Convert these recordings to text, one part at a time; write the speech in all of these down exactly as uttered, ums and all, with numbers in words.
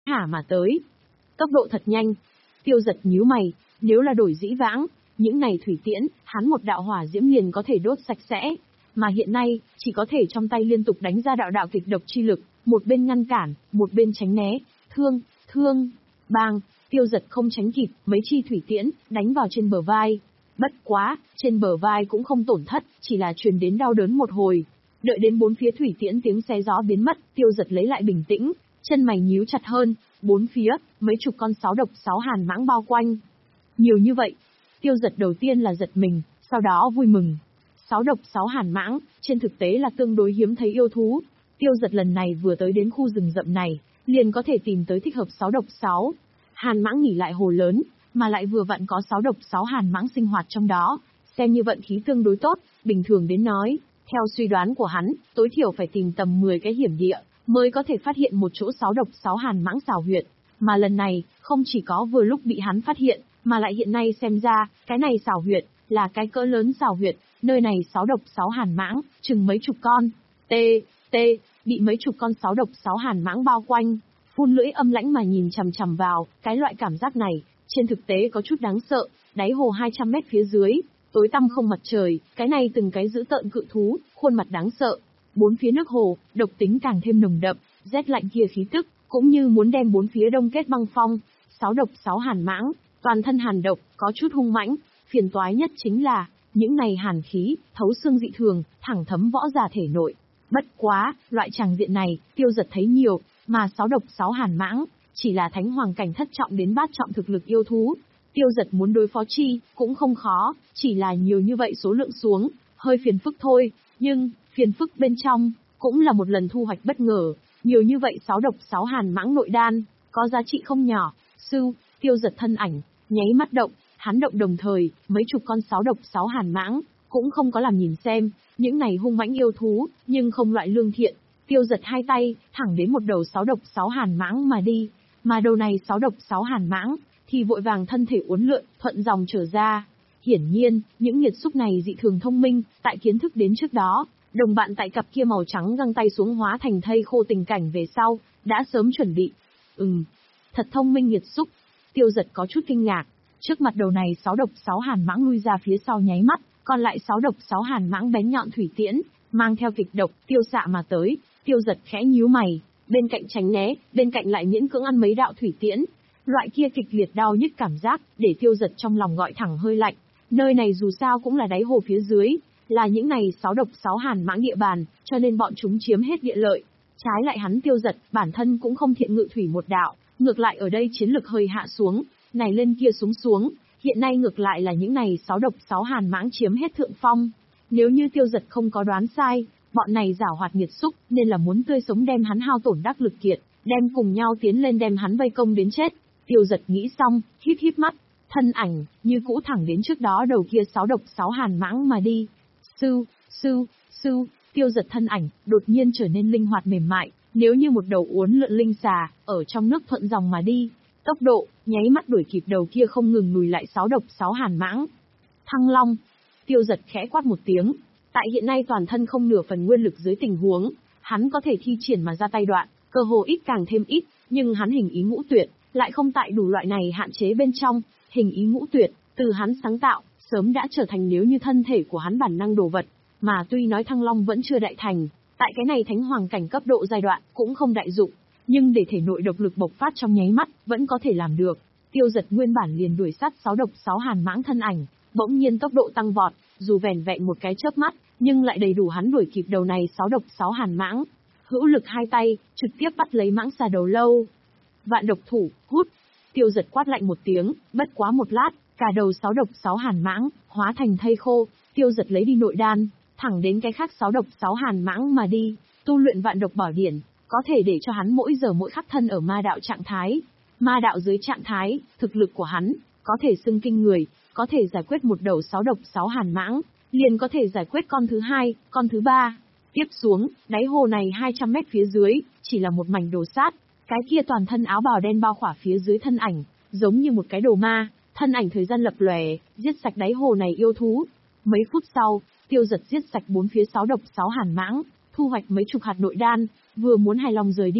thả mà tới. Tốc độ thật nhanh. Tiêu Giật nhíu mày, nếu là đổi dĩ vãng, những này thủy tiễn, hắn một đạo hỏa diễm liền có thể đốt sạch sẽ, mà hiện nay, chỉ có thể trong tay liên tục đánh ra đạo đạo kịch độc chi lực, một bên ngăn cản, một bên tránh né, thương, thương, bang, Tiêu Giật không tránh kịp, mấy chi thủy tiễn, đánh vào trên bờ vai. Bất quá, trên bờ vai cũng không tổn thất, chỉ là truyền đến đau đớn một hồi. Đợi đến bốn phía thủy tiễn tiếng xé gió biến mất, Tiêu Giật lấy lại bình tĩnh, chân mày nhíu chặt hơn, bốn phía, mấy chục con sáo độc sáu hàn mãng bao quanh. Nhiều như vậy, Tiêu Giật đầu tiên là giật mình, sau đó vui mừng. Sáo độc sáu hàn mãng, trên thực tế là tương đối hiếm thấy yêu thú. Tiêu Giật lần này vừa tới đến khu rừng rậm này, liền có thể tìm tới thích hợp sáo độc sáu hàn mãng nghỉ lại hồ lớn, mà lại vừa vặn có sáo độc sáu hàn mãng sinh hoạt trong đó, xem như vận khí tương đối tốt, bình thường đến nói, theo suy đoán của hắn, tối thiểu phải tìm tầm mười cái hiểm địa, mới có thể phát hiện một chỗ sáo độc sáu hàn mãng xào huyệt, mà lần này, không chỉ có vừa lúc bị hắn phát hiện, mà lại hiện nay xem ra, cái này xào huyệt, là cái cỡ lớn xào huyệt, nơi này sáo độc sáu hàn mãng, chừng mấy chục con, t, t, bị mấy chục con sáo độc sáu hàn mãng bao quanh, phun lưỡi âm lãnh mà nhìn chằm chằm vào, cái loại cảm giác này, trên thực tế có chút đáng sợ, đáy hồ hai trăm mét phía dưới, tối tăm không mặt trời, cái này từng cái dữ tợn cự thú, khuôn mặt đáng sợ. Bốn phía nước hồ, độc tính càng thêm nồng đậm, rét lạnh kia khí tức, cũng như muốn đem bốn phía đông kết băng phong. Sáo độc sáu hàn mãng, toàn thân hàn độc, có chút hung mãnh, phiền toái nhất chính là, những này hàn khí, thấu xương dị thường, thẳng thấm võ giả thể nội. Bất quá, loại tràng diện này, Tiêu Giật thấy nhiều, mà sáo độc sáu hàn mãng, chỉ là thánh hoàng cảnh thất trọng đến bát trọng thực lực yêu thú. Tiêu Giật muốn đối phó chi, cũng không khó, chỉ là nhiều như vậy số lượng xuống, hơi phiền phức thôi, nhưng, phiền phức bên trong, cũng là một lần thu hoạch bất ngờ, nhiều như vậy sáo độc sáu hàn mãng nội đan, có giá trị không nhỏ. Sư, Tiêu Giật thân ảnh, nháy mắt động, hắn động đồng thời, mấy chục con sáo độc sáu hàn mãng, cũng không có làm nhìn xem, những này hung mãnh yêu thú, nhưng không loại lương thiện. Tiêu Giật hai tay, thẳng đến một đầu sáo độc sáu hàn mãng mà đi, mà đầu này sáo độc sáu hàn mãng, thì vội vàng thân thể uốn lượn, thuận dòng trở ra. Hiển nhiên, những nghiệt xúc này dị thường thông minh, tại kiến thức đến trước đó, đồng bạn tại cặp kia màu trắng găng tay xuống hóa thành thây khô tình cảnh về sau, đã sớm chuẩn bị. Ừm, thật thông minh nghiệt xúc. Tiêu Giật có chút kinh ngạc, trước mặt đầu này sáo độc sáu hàn mãng lui ra phía sau nháy mắt, còn lại sáo độc sáu hàn mãng bén nhọn thủy tiễn, mang theo kịch độc, tiêu xạ mà tới. Tiêu Giật khẽ nhíu mày, bên cạnh tránh né, bên cạnh lại miễn cưỡng ăn mấy đạo thủy tiễn. Loại kia kịch liệt đau nhức cảm giác, để Tiêu Giật trong lòng gọi thẳng hơi lạnh. Nơi này dù sao cũng là đáy hồ phía dưới, là những này sáo độc sáu hàn mãng địa bàn, cho nên bọn chúng chiếm hết địa lợi. Trái lại hắn Tiêu Giật, bản thân cũng không thiện ngự thủy một đạo, ngược lại ở đây chiến lực hơi hạ xuống, này lên kia xuống xuống, hiện nay ngược lại là những này sáo độc sáu hàn mãng chiếm hết thượng phong. Nếu như Tiêu Giật không có đoán sai, bọn này giảo hoạt nghiệt xúc, nên là muốn tươi sống đem hắn hao tổn đắc lực kiệt, đem cùng nhau tiến lên đem hắn vây công đến chết. Tiêu Giật nghĩ xong, híp híp mắt, thân ảnh, như cũ thẳng đến trước đó đầu kia sáo độc sáu hàn mãng mà đi. Sư, sư, sư, Tiêu Giật thân ảnh, đột nhiên trở nên linh hoạt mềm mại, nếu như một đầu uốn lượn linh xà, ở trong nước thuận dòng mà đi. Tốc độ, nháy mắt đuổi kịp đầu kia không ngừng lùi lại sáo độc sáu hàn mãng. Thăng Long, Tiêu Giật khẽ quát một tiếng, tại hiện nay toàn thân không nửa phần nguyên lực dưới tình huống, hắn có thể thi triển mà ra tay đoạn, cơ hồ ít càng thêm ít, nhưng hắn hình ý ngũ tuyệt, lại không tại đủ loại này hạn chế bên trong, hình ý ngũ tuyệt, từ hắn sáng tạo, sớm đã trở thành nếu như thân thể của hắn bản năng đồ vật, mà tuy nói Thăng Long vẫn chưa đại thành, tại cái này thánh hoàng cảnh cấp độ giai đoạn cũng không đại dụng, nhưng để thể nội độc lực bộc phát trong nháy mắt, vẫn có thể làm được. Tiêu Giật nguyên bản liền đuổi sát sáu độc sáu hàn mãng thân ảnh, bỗng nhiên tốc độ tăng vọt, dù vẻn vẹn một cái chớp mắt, nhưng lại đầy đủ hắn đuổi kịp đầu này sáu độc sáu hàn mãng. Hữu lực hai tay, trực tiếp bắt lấy mãng xà đầu lâu. Vạn độc thủ, hút. Tiêu Giật quát lạnh một tiếng, bất quá một lát, cả đầu sáu độc sáu hàn mãng, hóa thành thây khô. Tiêu Giật lấy đi nội đan, thẳng đến cái khác sáu độc sáu hàn mãng mà đi, tu luyện vạn độc bảo điển, có thể để cho hắn mỗi giờ mỗi khắc thân ở ma đạo trạng thái. Ma đạo dưới trạng thái, thực lực của hắn, có thể xưng kinh người, có thể giải quyết một đầu sáu độc sáu hàn mãng, liền có thể giải quyết con thứ hai, con thứ ba. Tiếp xuống, đáy hồ này hai trăm mét phía dưới, chỉ là một mảnh đồ sát, cái kia toàn thân áo bào đen bao khỏa phía dưới thân ảnh, giống như một cái đồ ma, thân ảnh thời gian lập lòe, giết sạch đáy hồ này yêu thú. Mấy phút sau, Tiêu Giật giết sạch bốn phía sáu độc sáu hàn mãng, thu hoạch mấy chục hạt nội đan, vừa muốn hài lòng rời đi,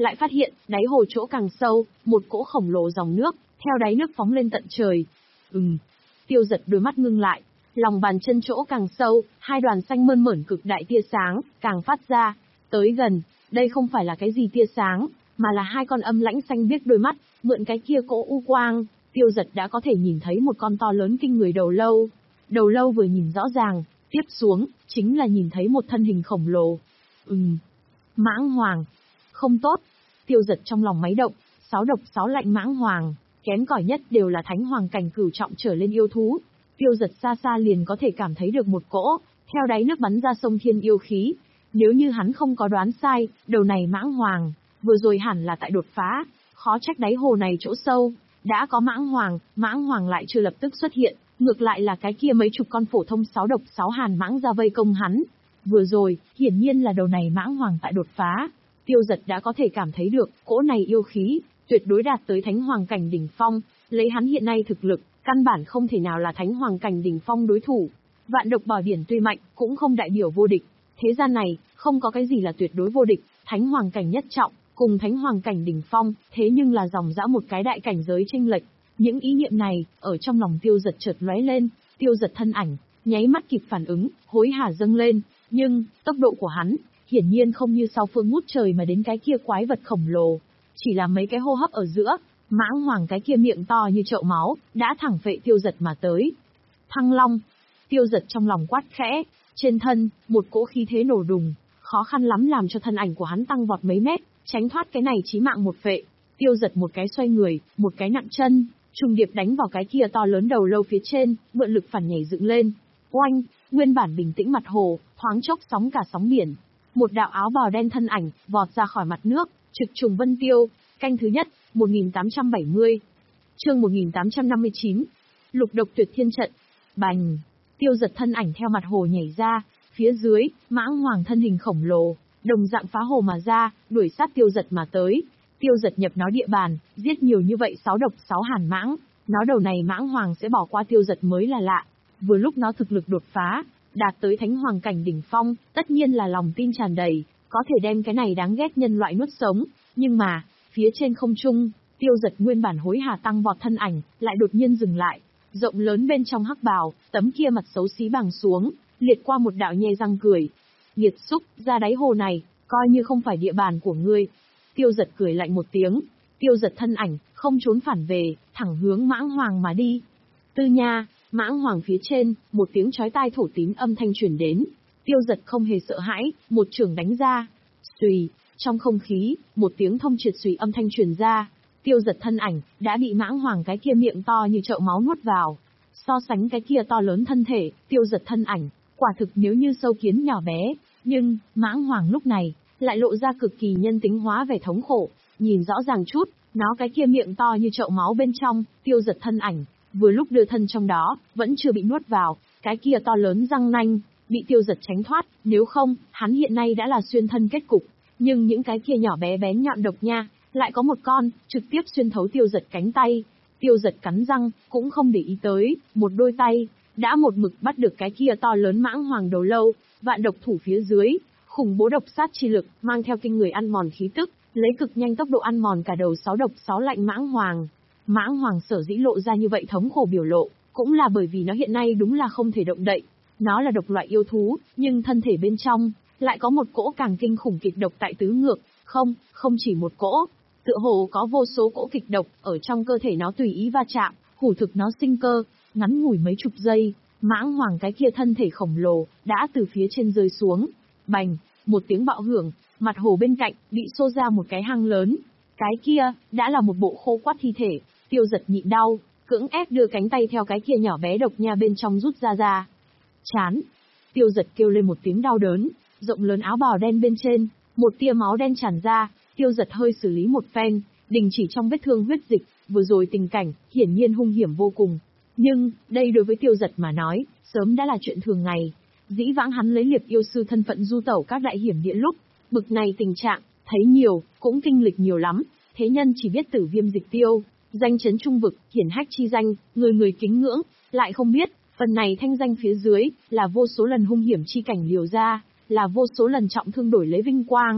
lại phát hiện, đáy hồ chỗ càng sâu, một cỗ khổng lồ dòng nước, theo đáy nước phóng lên tận trời. Ừm. Tiêu Dật đôi mắt ngưng lại, lòng bàn chân chỗ càng sâu, hai đoàn xanh mơn mởn cực đại tia sáng, càng phát ra, tới gần, đây không phải là cái gì tia sáng, mà là hai con âm lãnh xanh biếc đôi mắt, mượn cái kia cỗ u quang, Tiêu Dật đã có thể nhìn thấy một con to lớn kinh người đầu lâu. Đầu lâu vừa nhìn rõ ràng, tiếp xuống, chính là nhìn thấy một thân hình khổng lồ. Ừm. Mãng Hoàng. Không tốt. Tiêu Dật trong lòng máy động, sáu độc sáu lạnh Mãng Hoàng, kém cỏi nhất đều là Thánh Hoàng cảnh cửu trọng trở lên yêu thú. Tiêu Dật xa xa liền có thể cảm thấy được một cỗ, theo đáy nước bắn ra sông thiên yêu khí. Nếu như hắn không có đoán sai, đầu này Mãng Hoàng, vừa rồi hẳn là tại đột phá, khó trách đáy hồ này chỗ sâu, đã có Mãng Hoàng, Mãng Hoàng lại chưa lập tức xuất hiện, ngược lại là cái kia mấy chục con phổ thông sáu độc sáu hàn mãng ra vây công hắn. Vừa rồi, hiển nhiên là đầu này Mãng Hoàng tại đột phá. Tiêu Dật đã có thể cảm thấy được, cỗ này yêu khí, tuyệt đối đạt tới Thánh Hoàng cảnh đỉnh phong, lấy hắn hiện nay thực lực, căn bản không thể nào là Thánh Hoàng cảnh đỉnh phong đối thủ. Vạn độc bảo điển tuy mạnh, cũng không đại biểu vô địch. Thế gian này, không có cái gì là tuyệt đối vô địch, Thánh Hoàng cảnh nhất trọng, cùng Thánh Hoàng cảnh đỉnh phong, thế nhưng là dòng dã một cái đại cảnh giới chênh lệch. Những ý niệm này, ở trong lòng Tiêu Dật chợt lóe lên, Tiêu Dật thân ảnh, nháy mắt kịp phản ứng, hối hả dâng lên, nhưng, tốc độ của hắn, hiển nhiên không như sau phương ngút trời mà đến cái kia quái vật khổng lồ. Chỉ là mấy cái hô hấp ở giữa, Mãng Hoàng cái kia miệng to như chậu máu, đã thẳng phệ Tiêu Dật mà tới. Thăng Long. Tiêu Dật trong lòng quát khẽ, trên thân, một cỗ khí thế nổ đùng, khó khăn lắm làm cho thân ảnh của hắn tăng vọt mấy mét, tránh thoát cái này chí mạng một phệ. Tiêu Dật một cái xoay người, một cái nặng chân, trùng điệp đánh vào cái kia to lớn đầu lâu phía trên, mượn lực phản nhảy dựng lên. Oanh, nguyên bản bình tĩnh mặt hồ, thoáng chốc sóng cả sóng biển. Một đạo áo bào đen thân ảnh, vọt ra khỏi mặt nước, trực trùng vân tiêu, canh thứ nhất, một nghìn tám trăm bảy mươi. Chương một nghìn tám trăm năm mươi chín. Lục độc tuyệt thiên trận. Bành. Tiêu Dật thân ảnh theo mặt hồ nhảy ra, phía dưới, Mãng Hoàng thân hình khổng lồ, đồng dạng phá hồ mà ra, đuổi sát Tiêu Dật mà tới. Tiêu Dật nhập nó địa bàn, giết nhiều như vậy sáu độc sáu hàn mãng, nó đầu này Mãng Hoàng sẽ bỏ qua Tiêu Dật mới là lạ. Vừa lúc nó thực lực đột phá, đạt tới Thánh Hoàng cảnh đỉnh phong, tất nhiên là lòng tin tràn đầy, có thể đem cái này đáng ghét nhân loại nuốt sống. Nhưng mà, phía trên không trung, Tiêu Dật nguyên bản hối hả tăng vọt thân ảnh, lại đột nhiên dừng lại. Rộng lớn bên trong hắc bào, tấm kia mặt xấu xí bằng xuống, liệt qua một đạo nhe răng cười. Nghiệt xúc, ra đáy hồ này, coi như không phải địa bàn của ngươi. Tiêu Dật cười lạnh một tiếng, Tiêu Dật thân ảnh, không trốn phản về, thẳng hướng Mãng Hoàng mà đi. Tư nha, Mãng Hoàng phía trên, một tiếng chói tai thổ tín âm thanh truyền đến. Tiêu Dật không hề sợ hãi, một chưởng đánh ra. Xùy, trong không khí, một tiếng thông triệt xùy âm thanh truyền ra. Tiêu Dật thân ảnh, đã bị Mãng Hoàng cái kia miệng to như chậu máu nuốt vào. So sánh cái kia to lớn thân thể, Tiêu Dật thân ảnh, quả thực nếu như sâu kiến nhỏ bé. Nhưng, Mãng Hoàng lúc này, lại lộ ra cực kỳ nhân tính hóa vẻ thống khổ. Nhìn rõ ràng chút, nó cái kia miệng to như chậu máu bên trong, Tiêu Dật thân ảnh, vừa lúc đưa thân trong đó, vẫn chưa bị nuốt vào, cái kia to lớn răng nanh, bị Tiêu Dật tránh thoát, nếu không, hắn hiện nay đã là xuyên thân kết cục. Nhưng những cái kia nhỏ bé bén nhọn độc nha, lại có một con, trực tiếp xuyên thấu Tiêu Dật cánh tay. Tiêu Dật cắn răng, cũng không để ý tới, một đôi tay, đã một mực bắt được cái kia to lớn Mãng Hoàng đầu lâu, vạn độc thủ phía dưới, khủng bố độc sát chi lực, mang theo kinh người ăn mòn khí tức, lấy cực nhanh tốc độ ăn mòn cả đầu sáu độc sáu lạnh Mãng Hoàng. Mãng Hoàng sở dĩ lộ ra như vậy thống khổ biểu lộ, cũng là bởi vì nó hiện nay đúng là không thể động đậy. Nó là độc loại yêu thú, nhưng thân thể bên trong, lại có một cỗ càng kinh khủng kịch độc tại tứ ngược, không, không chỉ một cỗ. Tựa hồ có vô số cỗ kịch độc, ở trong cơ thể nó tùy ý va chạm, hủ thực nó sinh cơ, ngắn ngủi mấy chục giây, Mãng Hoàng cái kia thân thể khổng lồ, đã từ phía trên rơi xuống. Bành, một tiếng bạo hưởng, mặt hồ bên cạnh, bị xô ra một cái hang lớn. Cái kia, đã là một bộ khô quắt thi thể. Tiêu Dật nhịn đau, cưỡng ép đưa cánh tay theo cái kia nhỏ bé độc nha bên trong rút ra ra. Chán. Tiêu Dật kêu lên một tiếng đau đớn, rộng lớn áo bào đen bên trên, một tia máu đen tràn ra. Tiêu Dật hơi xử lý một phen, đình chỉ trong vết thương huyết dịch, vừa rồi tình cảnh, hiển nhiên hung hiểm vô cùng. Nhưng, đây đối với Tiêu Dật mà nói, sớm đã là chuyện thường ngày. Dĩ vãng hắn lấy liệp yêu sư thân phận du tẩu các đại hiểm địa lúc, bực này tình trạng, thấy nhiều, cũng kinh lịch nhiều lắm, thế nhân chỉ biết Tử Viêm Dịch Tiêu, danh chấn trung vực, hiển hách chi danh, người người kính ngưỡng, lại không biết, phần này thanh danh phía dưới, là vô số lần hung hiểm chi cảnh liều ra, là vô số lần trọng thương đổi lấy vinh quang.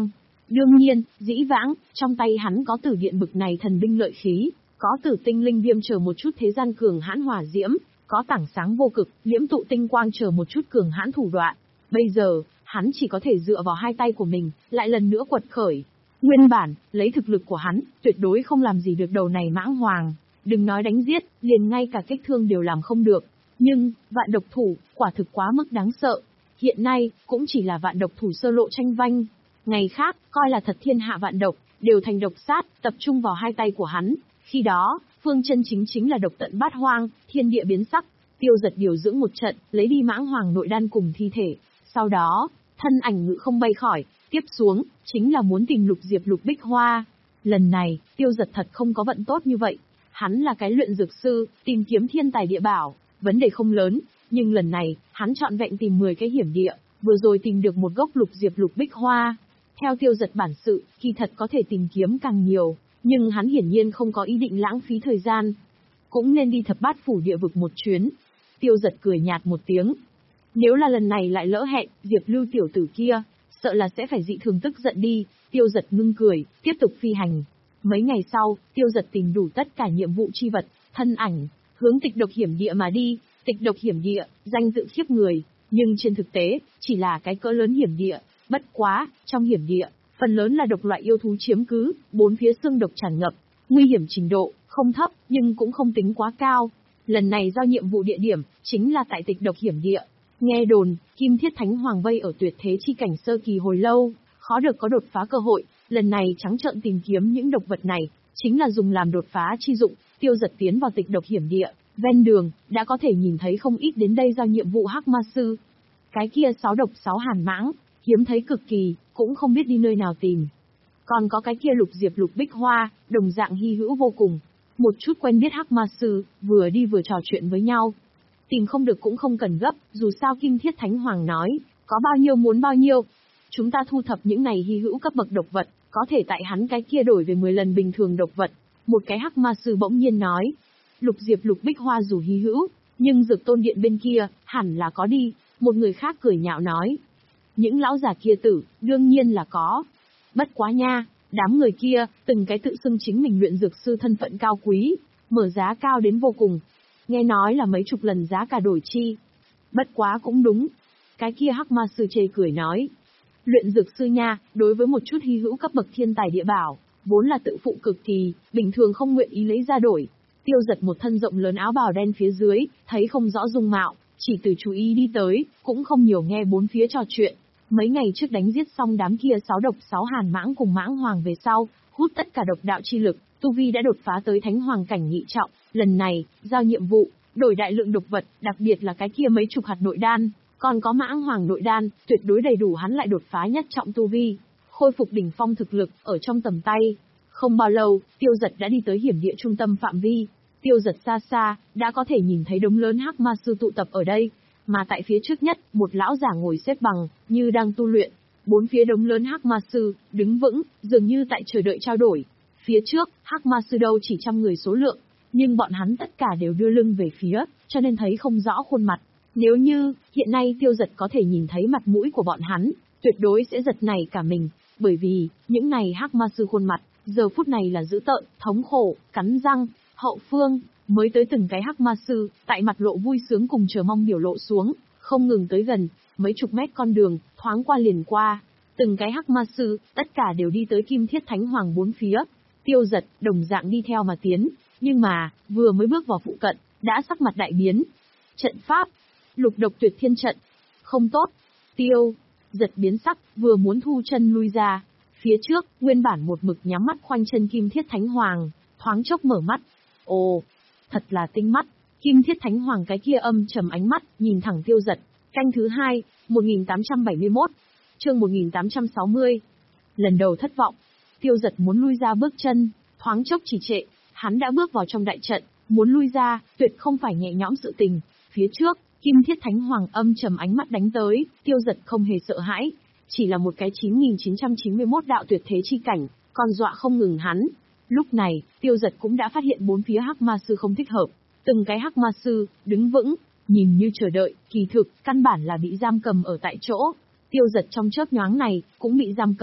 Đương nhiên, dĩ vãng, trong tay hắn có tử điện bực này thần binh lợi khí, có tử tinh linh viêm chờ một chút thế gian cường hãn hỏa diễm, có tảng sáng vô cực, liễm tụ tinh quang chờ một chút cường hãn thủ đoạn. Bây giờ, hắn chỉ có thể dựa vào hai tay của mình, lại lần nữa quật khởi. Nguyên bản, lấy thực lực của hắn, tuyệt đối không làm gì được đầu này mãng hoàng. Đừng nói đánh giết, liền ngay cả kích thương đều làm không được. Nhưng, vạn độc thủ, quả thực quá mức đáng sợ. Hiện nay, cũng chỉ là vạn độc thủ sơ lộ tranh vanh. Ngày khác, coi là thật thiên hạ vạn độc, đều thành độc sát, tập trung vào hai tay của hắn. Khi đó, phương chân chính chính là độc tận bát hoang, thiên địa biến sắc. Tiêu Giật điều dưỡng một trận, lấy đi mãng hoàng nội đan cùng thi thể. Sau đó, thân ảnh ngự không bay khỏi, tiếp xuống, chính là muốn tìm lục diệp lục bích hoa. Lần này, Tiêu Giật thật không có vận tốt như vậy. Hắn là cái luyện dược sư, tìm kiếm thiên tài địa bảo, vấn đề không lớn, nhưng lần này, hắn chọn vẹn tìm mười cái hiểm địa, vừa rồi tìm được một gốc lục diệp lục bích hoa. Theo Tiêu Giật bản sự, kỳ thật có thể tìm kiếm càng nhiều, nhưng hắn hiển nhiên không có ý định lãng phí thời gian. Cũng nên đi thập bát phủ địa vực một chuyến. Tiêu Giật cười nhạt một tiếng. Nếu là lần này lại lỡ hẹn, Diệp Lưu tiểu tử kia, sợ là sẽ phải dị thường tức giận đi. Tiêu Giật ngưng cười, tiếp tục phi hành. Mấy ngày sau, Tiêu Giật tìm đủ tất cả nhiệm vụ chi vật, thân ảnh, hướng tịch độc hiểm địa mà đi. Tịch độc hiểm địa, danh tự khiếp người, nhưng trên thực tế, chỉ là cái cỡ lớn hiểm địa. Bất quá, trong hiểm địa, phần lớn là độc loại yêu thú chiếm cứ, bốn phía xương độc tràn ngập, nguy hiểm trình độ, không thấp, nhưng cũng không tính quá cao. Lần này giao nhiệm vụ địa điểm, chính là tại tịch độc hiểm địa. Nghe đồn, Kim Thiết Thánh Hoàng vây ở tuyệt thế chi cảnh sơ kỳ hồi lâu, khó được có đột phá cơ hội, lần này trắng trợn tìm kiếm những độc vật này, chính là dùng làm đột phá chi dụng. Tiêu Giật tiến vào tịch độc hiểm địa, ven đường, đã có thể nhìn thấy không ít đến đây giao nhiệm vụ hắc ma sư. Cái kia sáu độc sáu hàn mãng, hiếm thấy cực kỳ, cũng không biết đi nơi nào tìm. Còn có cái kia lục diệp lục bích hoa, đồng dạng hy hữu vô cùng. Một chút quen biết hắc ma sư, vừa đi vừa trò chuyện với nhau. Tìm không được cũng không cần gấp, dù sao Kim Thiết Thánh Hoàng nói, có bao nhiêu muốn bao nhiêu. Chúng ta thu thập những này hy hữu cấp bậc độc vật, có thể tại hắn cái kia đổi về mười lần bình thường độc vật. Một cái hắc ma sư bỗng nhiên nói, lục diệp lục bích hoa dù hy hữu, nhưng dược tôn điện bên kia, hẳn là có đi. Một người khác cười nhạo nói, những lão già kia tử, đương nhiên là có. Bất quá nha, đám người kia, từng cái tự xưng chính mình luyện dược sư thân phận cao quý, mở giá cao đến vô cùng. Nghe nói là mấy chục lần giá cả đổi chi. Bất quá cũng đúng. Cái kia hắc ma sư chê cười nói, luyện dược sư nha, đối với một chút hy hữu cấp bậc thiên tài địa bảo, vốn là tự phụ cực kỳ, bình thường không nguyện ý lấy ra đổi. Tiêu Giật một thân rộng lớn áo bào đen phía dưới, thấy không rõ dung mạo, chỉ từ chú ý đi tới, cũng không nhiều nghe bốn phía trò chuyện. Mấy ngày trước đánh giết xong đám kia sáu độc sáu hàn mãng cùng mãng hoàng về sau, hút tất cả độc đạo chi lực, tu vi đã đột phá tới thánh hoàng cảnh nhị trọng. Lần này, giao nhiệm vụ, đổi đại lượng độc vật, đặc biệt là cái kia mấy chục hạt nội đan, còn có mãng hoàng nội đan, tuyệt đối đầy đủ hắn lại đột phá nhất trọng tu vi, khôi phục đỉnh phong thực lực, ở trong tầm tay. Không bao lâu, Tiêu Giật đã đi tới hiểm địa trung tâm phạm vi. Tiêu Giật xa xa, đã có thể nhìn thấy đống lớn hắc ma sư tụ tập ở đây, mà tại phía trước nhất, một lão giả ngồi xếp bằng, như đang tu luyện. Bốn phía đống lớn hắc ma sư, đứng vững, dường như tại chờ đợi trao đổi. Phía trước, hắc ma sư đâu chỉ trăm người số lượng, nhưng bọn hắn tất cả đều đưa lưng về phía, cho nên thấy không rõ khuôn mặt. Nếu như, hiện nay Tiêu Giật có thể nhìn thấy mặt mũi của bọn hắn, tuyệt đối sẽ giật nảy cả mình, bởi vì, những này hắc ma sư khuôn mặt, giờ phút này là dữ tợn, thống khổ, cắn răng, hậu phương, mới tới từng cái hắc ma sư, tại mặt lộ vui sướng cùng chờ mong biểu lộ xuống, không ngừng tới gần, mấy chục mét con đường, thoáng qua liền qua. Từng cái hắc ma sư, tất cả đều đi tới Kim Thiết Thánh Hoàng bốn phía. Tiêu Giật, đồng dạng đi theo mà tiến, nhưng mà, vừa mới bước vào phụ cận, đã sắc mặt đại biến. Trận pháp, lục độc tuyệt thiên trận, không tốt. Tiêu Giật biến sắc, vừa muốn thu chân lui ra. Phía trước, nguyên bản một mực nhắm mắt khoanh chân Kim Thiết Thánh Hoàng, thoáng chốc mở mắt. Ồ, thật là tinh mắt. Kim Thiết Thánh Hoàng cái kia âm trầm ánh mắt, nhìn thẳng Tiêu Giật. Canh thứ hai, một nghìn tám trăm bảy mươi mốt, chương một nghìn tám trăm sáu mươi. Lần đầu thất vọng, Tiêu Giật muốn lui ra bước chân, thoáng chốc chỉ trệ, hắn đã bước vào trong đại trận, muốn lui ra, tuyệt không phải nhẹ nhõm sự tình. Phía trước, Kim Thiết Thánh Hoàng âm trầm ánh mắt đánh tới, Tiêu Giật không hề sợ hãi, chỉ là một cái chín nghìn chín trăm chín mươi mốt đạo tuyệt thế chi cảnh, còn dọa không ngừng hắn. Lúc này, Tiêu Giật cũng đã phát hiện bốn phía hắc ma sư không thích hợp, từng cái hắc ma sư, đứng vững, nhìn như chờ đợi, kỳ thực, căn bản là bị giam cầm ở tại chỗ. Tiêu Giật trong chớp nhoáng này, cũng bị giam cấm,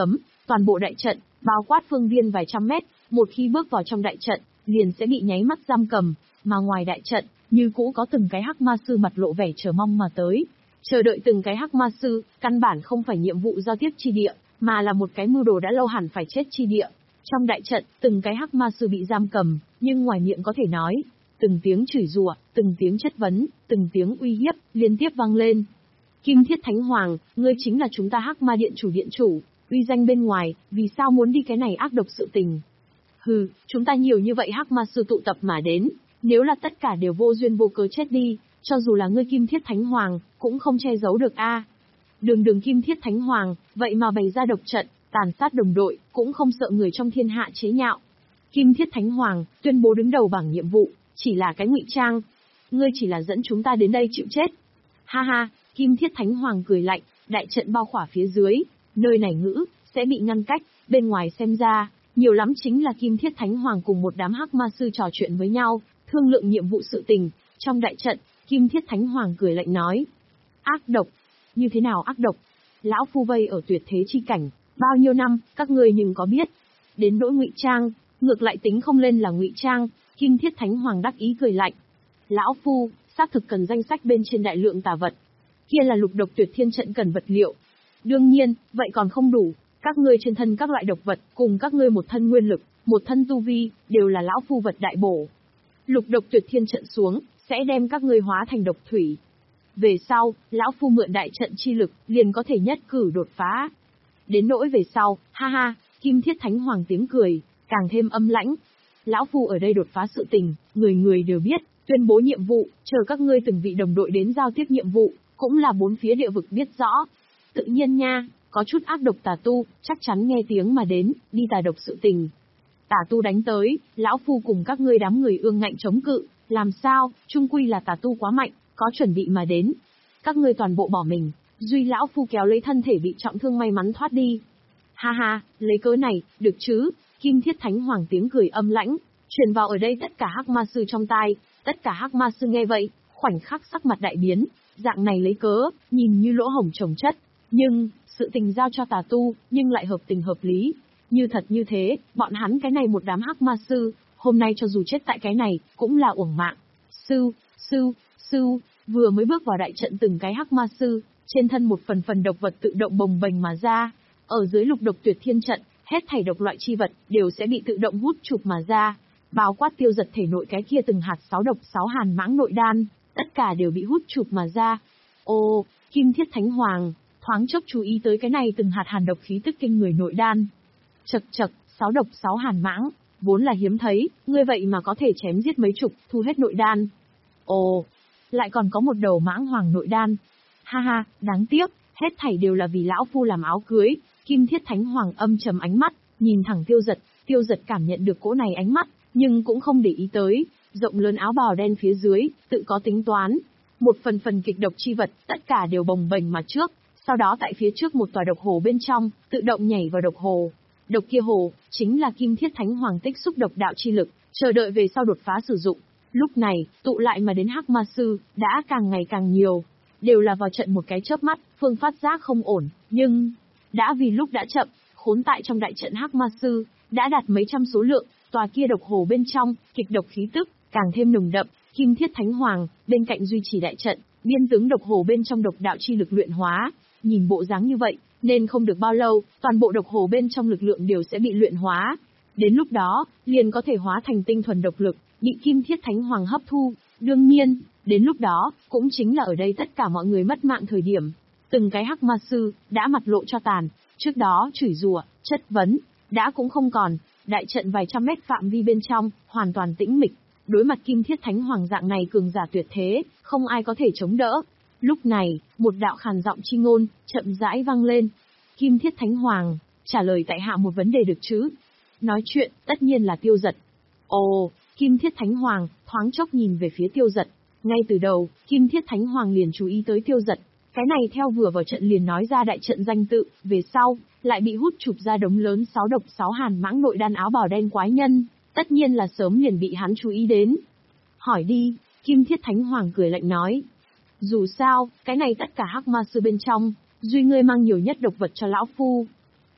Toàn bộ đại trận, bao quát phương viên vài trăm mét, một khi bước vào trong đại trận, liền sẽ bị nháy mắt giam cầm, mà ngoài đại trận, như cũ có từng cái hắc ma sư mặt lộ vẻ chờ mong mà tới. Chờ đợi từng cái hắc ma sư, căn bản không phải nhiệm vụ giao tiếp chi địa, mà là một cái mưu đồ đã lâu hẳn phải chết chi địa. Trong đại trận, từng cái hắc ma sư bị giam cầm, nhưng ngoài miệng có thể nói, từng tiếng chửi rủa, từng tiếng chất vấn, từng tiếng uy hiếp, liên tiếp vang lên. Kim Thiết Thánh Hoàng, ngươi chính là chúng ta Hắc Ma Điện chủ điện chủ, uy danh bên ngoài, vì sao muốn đi cái này ác độc sự tình? Hừ, chúng ta nhiều như vậy Hắc Ma sư tụ tập mà đến, nếu là tất cả đều vô duyên vô cớ chết đi, cho dù là ngươi Kim Thiết Thánh Hoàng, cũng không che giấu được a. Đường đường Kim Thiết Thánh Hoàng, vậy mà bày ra độc trận, tàn sát đồng đội, cũng không sợ người trong thiên hạ chế nhạo. Kim Thiết Thánh Hoàng, tuyên bố đứng đầu bảng nhiệm vụ, chỉ là cái ngụy trang. Ngươi chỉ là dẫn chúng ta đến đây chịu chết. Ha ha, Kim Thiết Thánh Hoàng cười lạnh, đại trận bao khỏa phía dưới, nơi này ngữ, sẽ bị ngăn cách, bên ngoài xem ra, nhiều lắm chính là Kim Thiết Thánh Hoàng cùng một đám hắc ma sư trò chuyện với nhau, thương lượng nhiệm vụ sự tình. Trong đại trận, Kim Thiết Thánh Hoàng cười lạnh nói. Ác độc. Như thế nào ác độc? Lão phu vây ở tuyệt thế chi cảnh, bao nhiêu năm, các ngươi nhưng có biết. Đến nỗi ngụy trang, ngược lại tính không lên là ngụy trang, Kim Thiết Thánh Hoàng đắc ý cười lạnh. Lão phu, xác thực cần danh sách bên trên đại lượng tà vật. Kia là lục độc tuyệt thiên trận cần vật liệu. Đương nhiên, vậy còn không đủ, các ngươi trên thân các loại độc vật, cùng các ngươi một thân nguyên lực, một thân tu vi, đều là lão phu vật đại bổ. Lục độc tuyệt thiên trận xuống, sẽ đem các ngươi hóa thành độc thủy. Về sau, lão phu mượn đại trận chi lực, liền có thể nhất cử đột phá. Đến nỗi về sau, ha ha, Kim Thiết Thánh Hoàng tiếng cười, càng thêm âm lãnh. Lão phu ở đây đột phá sự tình, người người đều biết, tuyên bố nhiệm vụ, chờ các ngươi từng vị đồng đội đến giao tiếp nhiệm vụ, cũng là bốn phía địa vực biết rõ. Tự nhiên nha, có chút ác độc tà tu, chắc chắn nghe tiếng mà đến, đi tà độc sự tình. Tà tu đánh tới, lão phu cùng các ngươi đám người ương ngạnh chống cự, làm sao, chung quy là tà tu quá mạnh, có chuẩn bị mà đến. Các ngươi toàn bộ bỏ mình, duy lão phu kéo lấy thân thể bị trọng thương may mắn thoát đi. Ha ha, lấy cớ này, được chứ? Kim Thiết Thánh Hoàng tiếng cười âm lãnh, truyền vào ở đây tất cả hắc ma sư trong tai, tất cả hắc ma sư nghe vậy, khoảnh khắc sắc mặt đại biến, dạng này lấy cớ, nhìn như lỗ hổng chồng chất, nhưng, sự tình giao cho tà tu, nhưng lại hợp tình hợp lý. Như thật như thế, bọn hắn cái này một đám hắc ma sư, hôm nay cho dù chết tại cái này, cũng là uổng mạng. Sư, sư, sư, vừa mới bước vào đại trận từng cái hắc ma sư, trên thân một phần phần độc vật tự động bồng bềnh mà ra. Ở dưới lục độc tuyệt thiên trận, hết thảy độc loại chi vật, đều sẽ bị tự động hút chụp mà ra. Bao quát tiêu giật thể nội cái kia từng hạt sáu độc sáu hàn mãng nội đan, tất cả đều bị hút chụp mà ra. Ô, Kim Thiết Thánh Hoàng, thoáng chốc chú ý tới cái này từng hạt hàn độc khí tức kinh người nội đan. Chậc chậc, sáu độc sáu hàn mãng, vốn là hiếm thấy, ngươi vậy mà có thể chém giết mấy chục, thu hết nội đan. Ồ, lại còn có một đầu mãng hoàng nội đan. Ha ha, đáng tiếc, hết thảy đều là vì lão phu làm áo cưới. Kim Thiết Thánh Hoàng âm trầm ánh mắt, nhìn thẳng Tiêu Giật, Tiêu Giật cảm nhận được cỗ này ánh mắt, nhưng cũng không để ý tới, rộng lớn áo bào đen phía dưới, tự có tính toán. Một phần phần kịch độc chi vật, tất cả đều bồng bềnh mà trước, sau đó tại phía trước một tòa độc hồ bên trong, tự động nhảy vào độc hồ. Độc kia hồ, chính là Kim Thiết Thánh Hoàng tích xúc độc đạo chi lực, chờ đợi về sau đột phá sử dụng. Lúc này, tụ lại mà đến hắc ma sư, đã càng ngày càng nhiều. Đều là vào trận một cái chớp mắt, phương phát giác không ổn, nhưng... đã vì lúc đã chậm, khốn tại trong đại trận hắc ma sư, đã đạt mấy trăm số lượng, tòa kia độc hồ bên trong, kịch độc khí tức, càng thêm nồng đậm. Kim Thiết Thánh Hoàng, bên cạnh duy trì đại trận, biên tướng độc hồ bên trong độc đạo chi lực luyện hóa. Nhìn bộ dáng như vậy, nên không được bao lâu, toàn bộ độc hồ bên trong lực lượng đều sẽ bị luyện hóa. Đến lúc đó, liền có thể hóa thành tinh thuần độc lực, bị Kim Thiết Thánh Hoàng hấp thu. Đương nhiên, đến lúc đó, cũng chính là ở đây tất cả mọi người mất mạng thời điểm. Từng cái hắc ma sư, đã mặt lộ cho tàn, trước đó chửi rủa, chất vấn, đã cũng không còn, đại trận vài trăm mét phạm vi bên trong, hoàn toàn tĩnh mịch. Đối mặt Kim Thiết Thánh Hoàng dạng này cường giả tuyệt thế, không ai có thể chống đỡ. Lúc này, một đạo khàn giọng chi ngôn, chậm rãi vang lên. Kim Thiết Thánh Hoàng, trả lời tại hạ một vấn đề được chứ? Nói chuyện, tất nhiên là Tiêu Giật. Ồ, Kim Thiết Thánh Hoàng, thoáng chốc nhìn về phía Tiêu Giật. Ngay từ đầu, Kim Thiết Thánh Hoàng liền chú ý tới Tiêu Giật. Cái này theo vừa vào trận liền nói ra đại trận danh tự, về sau, lại bị hút chụp ra đống lớn sáu độc sáu hàn mãng nội đan áo bào đen quái nhân. Tất nhiên là sớm liền bị hắn chú ý đến. Hỏi đi, Kim Thiết Thánh Hoàng cười lạnh nói. Dù sao, cái này tất cả hắc ma sư bên trong, duy ngươi mang nhiều nhất độc vật cho lão phu.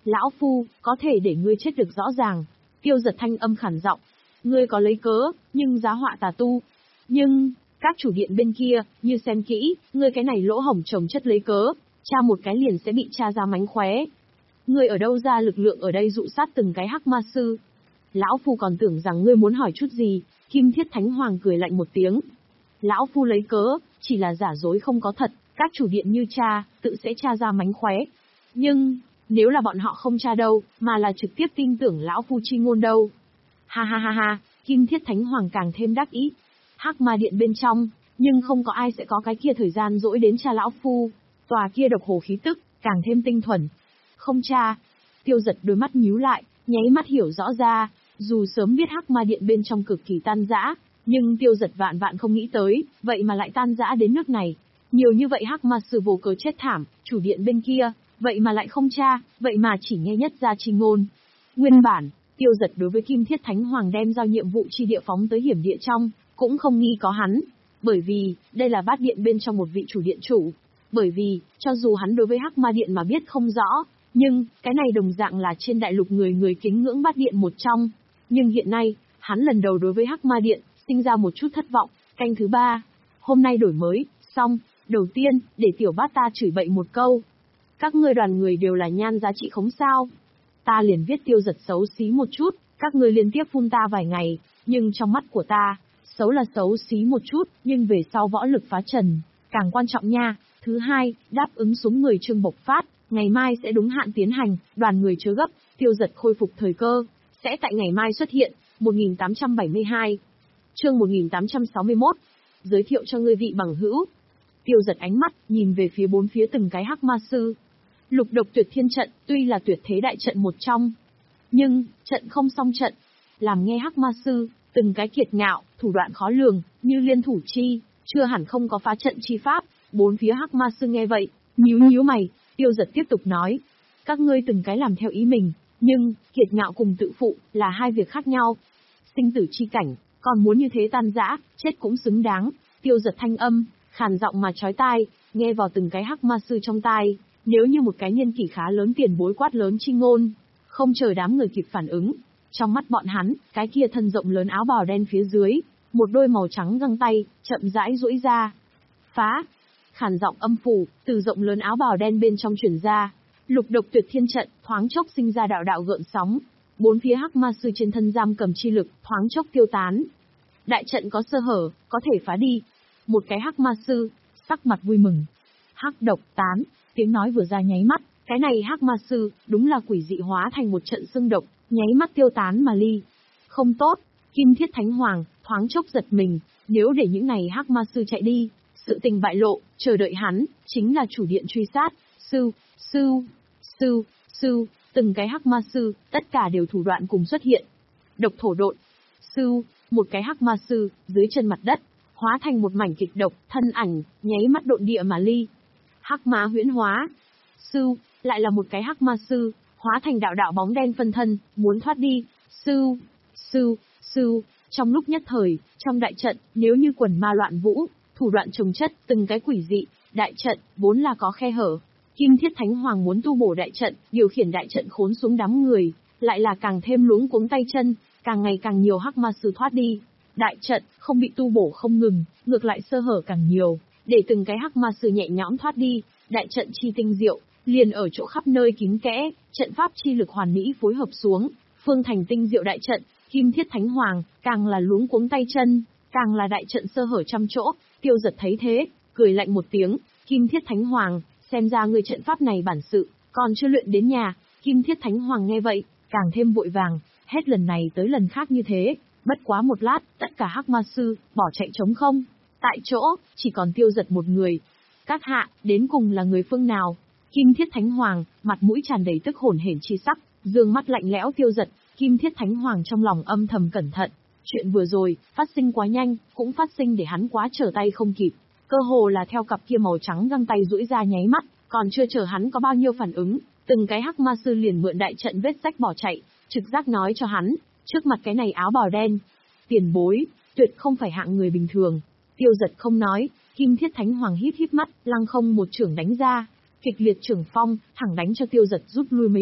Lão Phu, có thể để ngươi chết được rõ ràng. Tiêu Giật thanh âm khản giọng. Ngươi có lấy cớ, nhưng giá họa tà tu. Nhưng, các chủ điện bên kia, như xem kỹ, ngươi cái này lỗ hổng trồng chất lấy cớ, tra một cái liền sẽ bị tra ra mánh khóe. Ngươi ở đâu ra lực lượng ở đây dụ sát từng cái hắc ma sư? Lão Phu còn tưởng rằng ngươi muốn hỏi chút gì, Kim Thiết Thánh Hoàng cười lạnh một tiếng. Lão Phu lấy cớ, chỉ là giả dối không có thật, các chủ điện như cha, tự sẽ tra ra mánh khóe. Nhưng, nếu là bọn họ không tra đâu, mà là trực tiếp tin tưởng Lão Phu chi ngôn đâu. Ha ha ha ha, Kim Thiết Thánh Hoàng càng thêm đắc ý. Hắc ma điện bên trong, nhưng không có ai sẽ có cái kia thời gian dỗi đến tra Lão Phu. Tòa kia độc hồ khí tức, càng thêm tinh thuần. Không tra. Tiêu Giật đôi mắt nhíu lại, nháy mắt hiểu rõ ra, dù sớm biết hắc ma điện bên trong cực kỳ tan rã, nhưng Tiêu Giật vạn vạn không nghĩ tới, vậy mà lại tan rã đến nước này. Nhiều như vậy hắc ma sư vô cớ chết thảm, chủ điện bên kia, vậy mà lại không tra, vậy mà chỉ nghe nhất ra chi ngôn. Nguyên bản, Tiêu Giật đối với Kim Thiết Thánh Hoàng đem giao nhiệm vụ chi địa phóng tới hiểm địa trong, cũng không nghi có hắn. Bởi vì, đây là bát điện bên trong một vị chủ điện chủ. Bởi vì, cho dù hắn đối với hắc ma điện mà biết không rõ, nhưng, cái này đồng dạng là trên đại lục người người kính ngưỡng bát điện một trong. Nhưng hiện nay, hắn lần đầu đối với hắc ma điện, sinh ra một chút thất vọng. Canh thứ ba. Hôm nay đổi mới, xong, đầu tiên, để tiểu bát ta chửi bậy một câu. Các ngươi đoàn người đều là nhan giá trị khống sao. Ta liền viết Tiêu Giật xấu xí một chút, các ngươi liên tiếp phun ta vài ngày, nhưng trong mắt của ta, xấu là xấu xí một chút, nhưng về sau võ lực phá trần, càng quan trọng nha. Thứ hai, đáp ứng xuống mười chương bộc phát, ngày mai sẽ đúng hạn tiến hành, đoàn người chớ gấp, Tiêu Giật khôi phục thời cơ, sẽ tại ngày mai xuất hiện. một nghìn tám trăm bảy mươi hai Chương một nghìn tám trăm sáu mươi mốt Giới thiệu cho ngươi vị bằng hữu. Tiêu Giật ánh mắt, nhìn về phía bốn phía từng cái hắc ma sư. Lục độc tuyệt thiên trận, tuy là tuyệt thế đại trận một trong. Nhưng, trận không song trận. Làm nghe hắc ma sư, từng cái kiệt ngạo, thủ đoạn khó lường, như liên thủ chi, chưa hẳn không có phá trận chi pháp. Bốn phía hắc ma sư nghe vậy, nhíu nhíu mày, Tiêu Giật tiếp tục nói. Các ngươi từng cái làm theo ý mình, nhưng, kiệt ngạo cùng tự phụ, là hai việc khác nhau. Sinh tử chi cảnh, còn muốn như thế tan rã, chết cũng xứng đáng. Tiêu Giật thanh âm, khàn giọng mà chói tai, nghe vào từng cái hắc ma sư trong tai, nếu như một cái niên kỷ khá lớn tiền bối quát lớn chi ngôn, không chờ đám người kịp phản ứng. Trong mắt bọn hắn, cái kia thân rộng lớn áo bào đen phía dưới, một đôi màu trắng găng tay, chậm rãi duỗi ra. Phá! Khàn giọng âm phủ, từ rộng lớn áo bào đen bên trong truyền ra. Lục độc tuyệt thiên trận, thoáng chốc sinh ra đạo đạo gợn sóng. Bốn phía hắc ma sư trên thân giam cầm chi lực, thoáng chốc tiêu tán. Đại trận có sơ hở, có thể phá đi. Một cái hắc ma sư, sắc mặt vui mừng. Hắc độc tán, tiếng nói vừa ra nháy mắt, cái này hắc ma sư, đúng là quỷ dị hóa thành một trận xương độc, nháy mắt tiêu tán mà ly. Không tốt, Kim Thiết Thánh Hoàng, thoáng chốc giật mình, nếu để những này hắc ma sư chạy đi, sự tình bại lộ, chờ đợi hắn, chính là chủ điện truy sát. Sư, sư, sư, sư, từng cái hắc ma sư, tất cả đều thủ đoạn cùng xuất hiện. Độc thổ độn. Sư, một cái hắc ma sư, dưới chân mặt đất, hóa thành một mảnh kịch độc, thân ảnh, nháy mắt độn địa mà ly. Hắc ma huyễn hóa. Sư, lại là một cái hắc ma sư, hóa thành đạo đạo bóng đen phân thân, muốn thoát đi. Sư, sư, sư, trong lúc nhất thời, trong đại trận, nếu như quần ma loạn vũ, thủ đoạn trồng chất, từng cái quỷ dị, đại trận, vốn là có khe hở. Kim Thiết Thánh Hoàng muốn tu bổ đại trận, điều khiển đại trận khốn xuống đám người, lại là càng thêm luống cuống tay chân, càng ngày càng nhiều hắc ma sư thoát đi. Đại trận, không bị tu bổ không ngừng, ngược lại sơ hở càng nhiều, để từng cái hắc ma sư nhẹ nhõm thoát đi. Đại trận chi tinh diệu, liền ở chỗ khắp nơi kín kẽ, trận pháp chi lực hoàn mỹ phối hợp xuống, phương thành tinh diệu đại trận. Kim Thiết Thánh Hoàng, càng là luống cuống tay chân, càng là đại trận sơ hở trăm chỗ. Tiêu Giật thấy thế, cười lạnh một tiếng, Kim Thiết Thánh Hoàng, xem ra ngươi trận pháp này bản sự, còn chưa luyện đến nhà. Kim Thiết Thánh Hoàng nghe vậy, càng thêm vội vàng, hết lần này tới lần khác như thế, bất quá một lát, tất cả hắc ma sư, bỏ chạy trống không. Tại chỗ, chỉ còn Tiêu Giật một người. Các hạ, đến cùng là người phương nào? Kim Thiết Thánh Hoàng, mặt mũi tràn đầy tức hổn hển chi sắc, dương mắt lạnh lẽo Tiêu Giật. Kim Thiết Thánh Hoàng trong lòng âm thầm cẩn thận. Chuyện vừa rồi, phát sinh quá nhanh, cũng phát sinh để hắn quá trở tay không kịp. Cơ hồ là theo cặp kia màu trắng găng tay duỗi ra nháy mắt, còn chưa chờ hắn có bao nhiêu phản ứng, từng cái hắc ma sư liền mượn đại trận vết rách bỏ chạy, trực giác nói cho hắn, trước mặt cái này áo bào đen, tiền bối, tuyệt không phải hạng người bình thường. Tiêu Giật không nói, Kim Thiết Thánh Hoàng híp híp mắt, lăng không một chưởng đánh ra, kịch liệt chưởng phong, thẳng đánh cho Tiêu Giật rút lui mấy bước,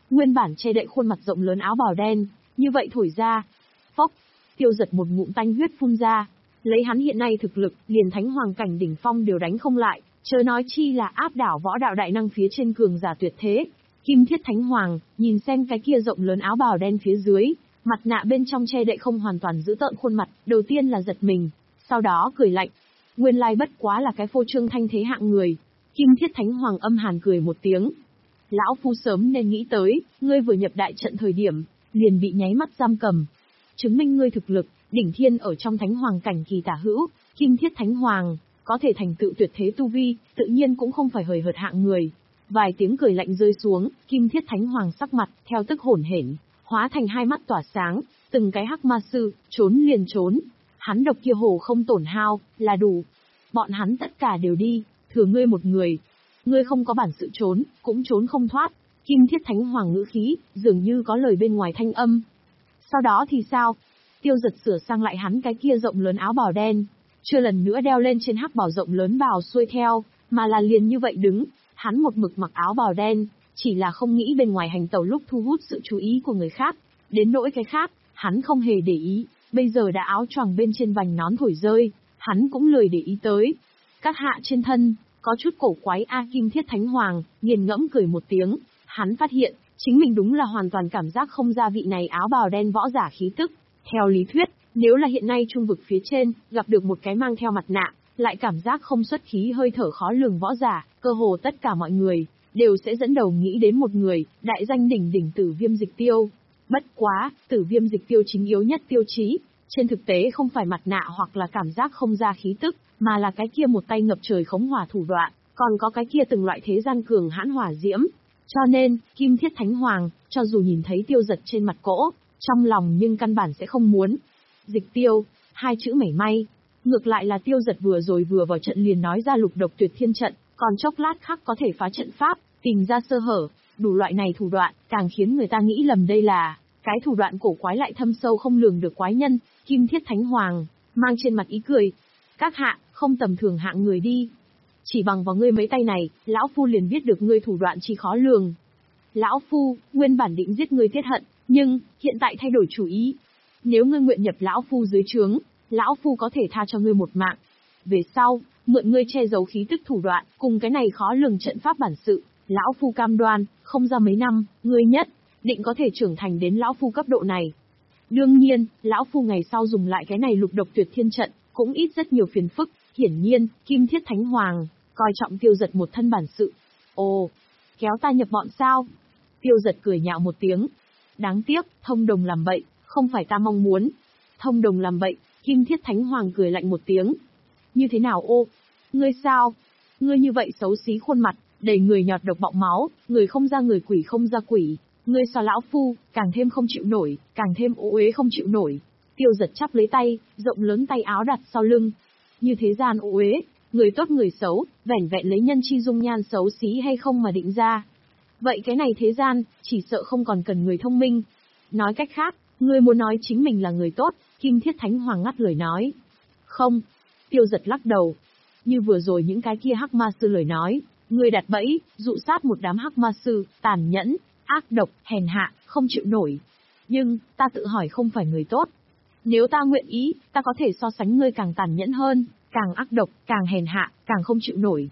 nguyên bản che đậy khuôn mặt rộng lớn áo bào đen, như vậy thổi ra. Phốc, Tiêu Giật một ngụm tanh huyết phun ra. Lấy hắn hiện nay thực lực, liền thánh hoàng cảnh đỉnh phong đều đánh không lại, chớ nói chi là áp đảo võ đạo đại năng phía trên cường giả tuyệt thế. Kim Thiết Thánh Hoàng, nhìn xem cái kia rộng lớn áo bào đen phía dưới, mặt nạ bên trong che đậy không hoàn toàn giữ tợn khuôn mặt, đầu tiên là giật mình, sau đó cười lạnh. Nguyên lai bất quá là cái phô trương thanh thế hạng người. Kim Thiết Thánh Hoàng âm hàn cười một tiếng. Lão phu sớm nên nghĩ tới, ngươi vừa nhập đại trận thời điểm, liền bị nháy mắt giam cầm. Chứng minh ngươi thực lực, đỉnh thiên ở trong thánh hoàng cảnh kỳ tả hữu, Kim Thiết Thánh Hoàng, có thể thành tựu tuyệt thế tu vi, tự nhiên cũng không phải hời hợt hạng người. Vài tiếng cười lạnh rơi xuống, Kim Thiết Thánh Hoàng sắc mặt, theo tức hổn hển, hóa thành hai mắt tỏa sáng, từng cái hắc ma sư, trốn liền trốn. Hắn độc kia hồ không tổn hao, là đủ. Bọn hắn tất cả đều đi, thừa ngươi một người. Ngươi không có bản sự trốn, cũng trốn không thoát. Kim Thiết Thánh Hoàng ngữ khí, dường như có lời bên ngoài thanh âm. Sau đó thì sao? Tiêu Giật sửa sang lại hắn cái kia rộng lớn áo bào đen, chưa lần nữa đeo lên trên hắc bào rộng lớn bào xuôi theo, mà là liền như vậy đứng. Hắn một mực mặc áo bào đen, chỉ là không nghĩ bên ngoài hành tẩu lúc thu hút sự chú ý của người khác. Đến nỗi cái khác, hắn không hề để ý, bây giờ đã áo choàng bên trên vành nón thổi rơi, hắn cũng lười để ý tới. Các hạ trên thân, có chút cổ quái A. Kim Thiết Thánh Hoàng, nghiền ngẫm cười một tiếng, hắn phát hiện, chính mình đúng là hoàn toàn cảm giác không ra vị này áo bào đen võ giả khí tức. Theo lý thuyết, nếu là hiện nay trung vực phía trên, gặp được một cái mang theo mặt nạ, lại cảm giác không xuất khí hơi thở khó lường võ giả, cơ hồ tất cả mọi người, đều sẽ dẫn đầu nghĩ đến một người, đại danh đỉnh đỉnh Tử Viêm Dịch Tiêu. Bất quá, Tử Viêm Dịch Tiêu chính yếu nhất tiêu chí, trên thực tế không phải mặt nạ hoặc là cảm giác không ra khí tức, mà là cái kia một tay ngập trời khống hỏa thủ đoạn, còn có cái kia từng loại thế gian cường hãn hỏa diễm. Cho nên, Kim Thiết Thánh Hoàng, cho dù nhìn thấy Tiêu Giật trên mặt cỗ, trong lòng nhưng căn bản sẽ không muốn. Dịch Tiêu, hai chữ mảy may. Ngược lại là Tiêu Giật vừa rồi vừa vào trận liền nói ra lục độc tuyệt thiên trận, còn chốc lát khác có thể phá trận pháp, tìm ra sơ hở, đủ loại này thủ đoạn, càng khiến người ta nghĩ lầm đây là cái thủ đoạn cổ quái lại thâm sâu không lường được quái nhân. Kim Thiết Thánh Hoàng, mang trên mặt ý cười. Các hạ, không tầm thường hạng người đi. Chỉ bằng vào ngươi mấy tay này, lão phu liền biết được ngươi thủ đoạn chi khó lường. Lão phu, nguyên bản định giết ngươi tiết hận, nhưng, hiện tại thay đổi chủ ý. Nếu ngươi nguyện nhập lão phu dưới trướng, lão phu có thể tha cho ngươi một mạng. Về sau, mượn ngươi che giấu khí tức thủ đoạn, cùng cái này khó lường trận pháp bản sự, lão phu cam đoan, không ra mấy năm, ngươi nhất định có thể trưởng thành đến lão phu cấp độ này. Đương nhiên, lão phu ngày sau dùng lại cái này lục độc tuyệt thiên trận, cũng ít rất nhiều phiền phức. Hiển nhiên, Kim Thiết Thánh Hoàng coi trọng Tiêu Giật một thân bản sự. Ồ, kéo ta nhập bọn sao? Tiêu Giật cười nhạo một tiếng. Đáng tiếc, thông đồng làm bậy, không phải ta mong muốn. Thông đồng làm bậy, Kim Thiết Thánh Hoàng cười lạnh một tiếng. Như thế nào ô? Ngươi sao? Ngươi như vậy xấu xí khuôn mặt, đầy người nhọt độc bọng máu, người không ra người quỷ không ra quỷ. Ngươi so lão phu, càng thêm không chịu nổi, càng thêm ô uế không chịu nổi. Tiêu Giật chắp lấy tay, rộng lớn tay áo đặt sau lưng. Như thế gian ô uế, người tốt người xấu, vẻn vẹn lấy nhân chi dung nhan xấu xí hay không mà định ra. Vậy cái này thế gian, chỉ sợ không còn cần người thông minh. Nói cách khác, ngươi muốn nói chính mình là người tốt, Kim Thiết Thánh Hoàng ngắt lời nói. Không. Tiêu Giật lắc đầu. Như vừa rồi những cái kia hắc ma sư lời nói, ngươi đặt bẫy, dụ sát một đám hắc ma sư, tàn nhẫn, ác độc, hèn hạ, không chịu nổi. Nhưng, ta tự hỏi không phải người tốt. Nếu ta nguyện ý, ta có thể so sánh ngươi càng tàn nhẫn hơn, càng ác độc, càng hèn hạ, càng không chịu nổi.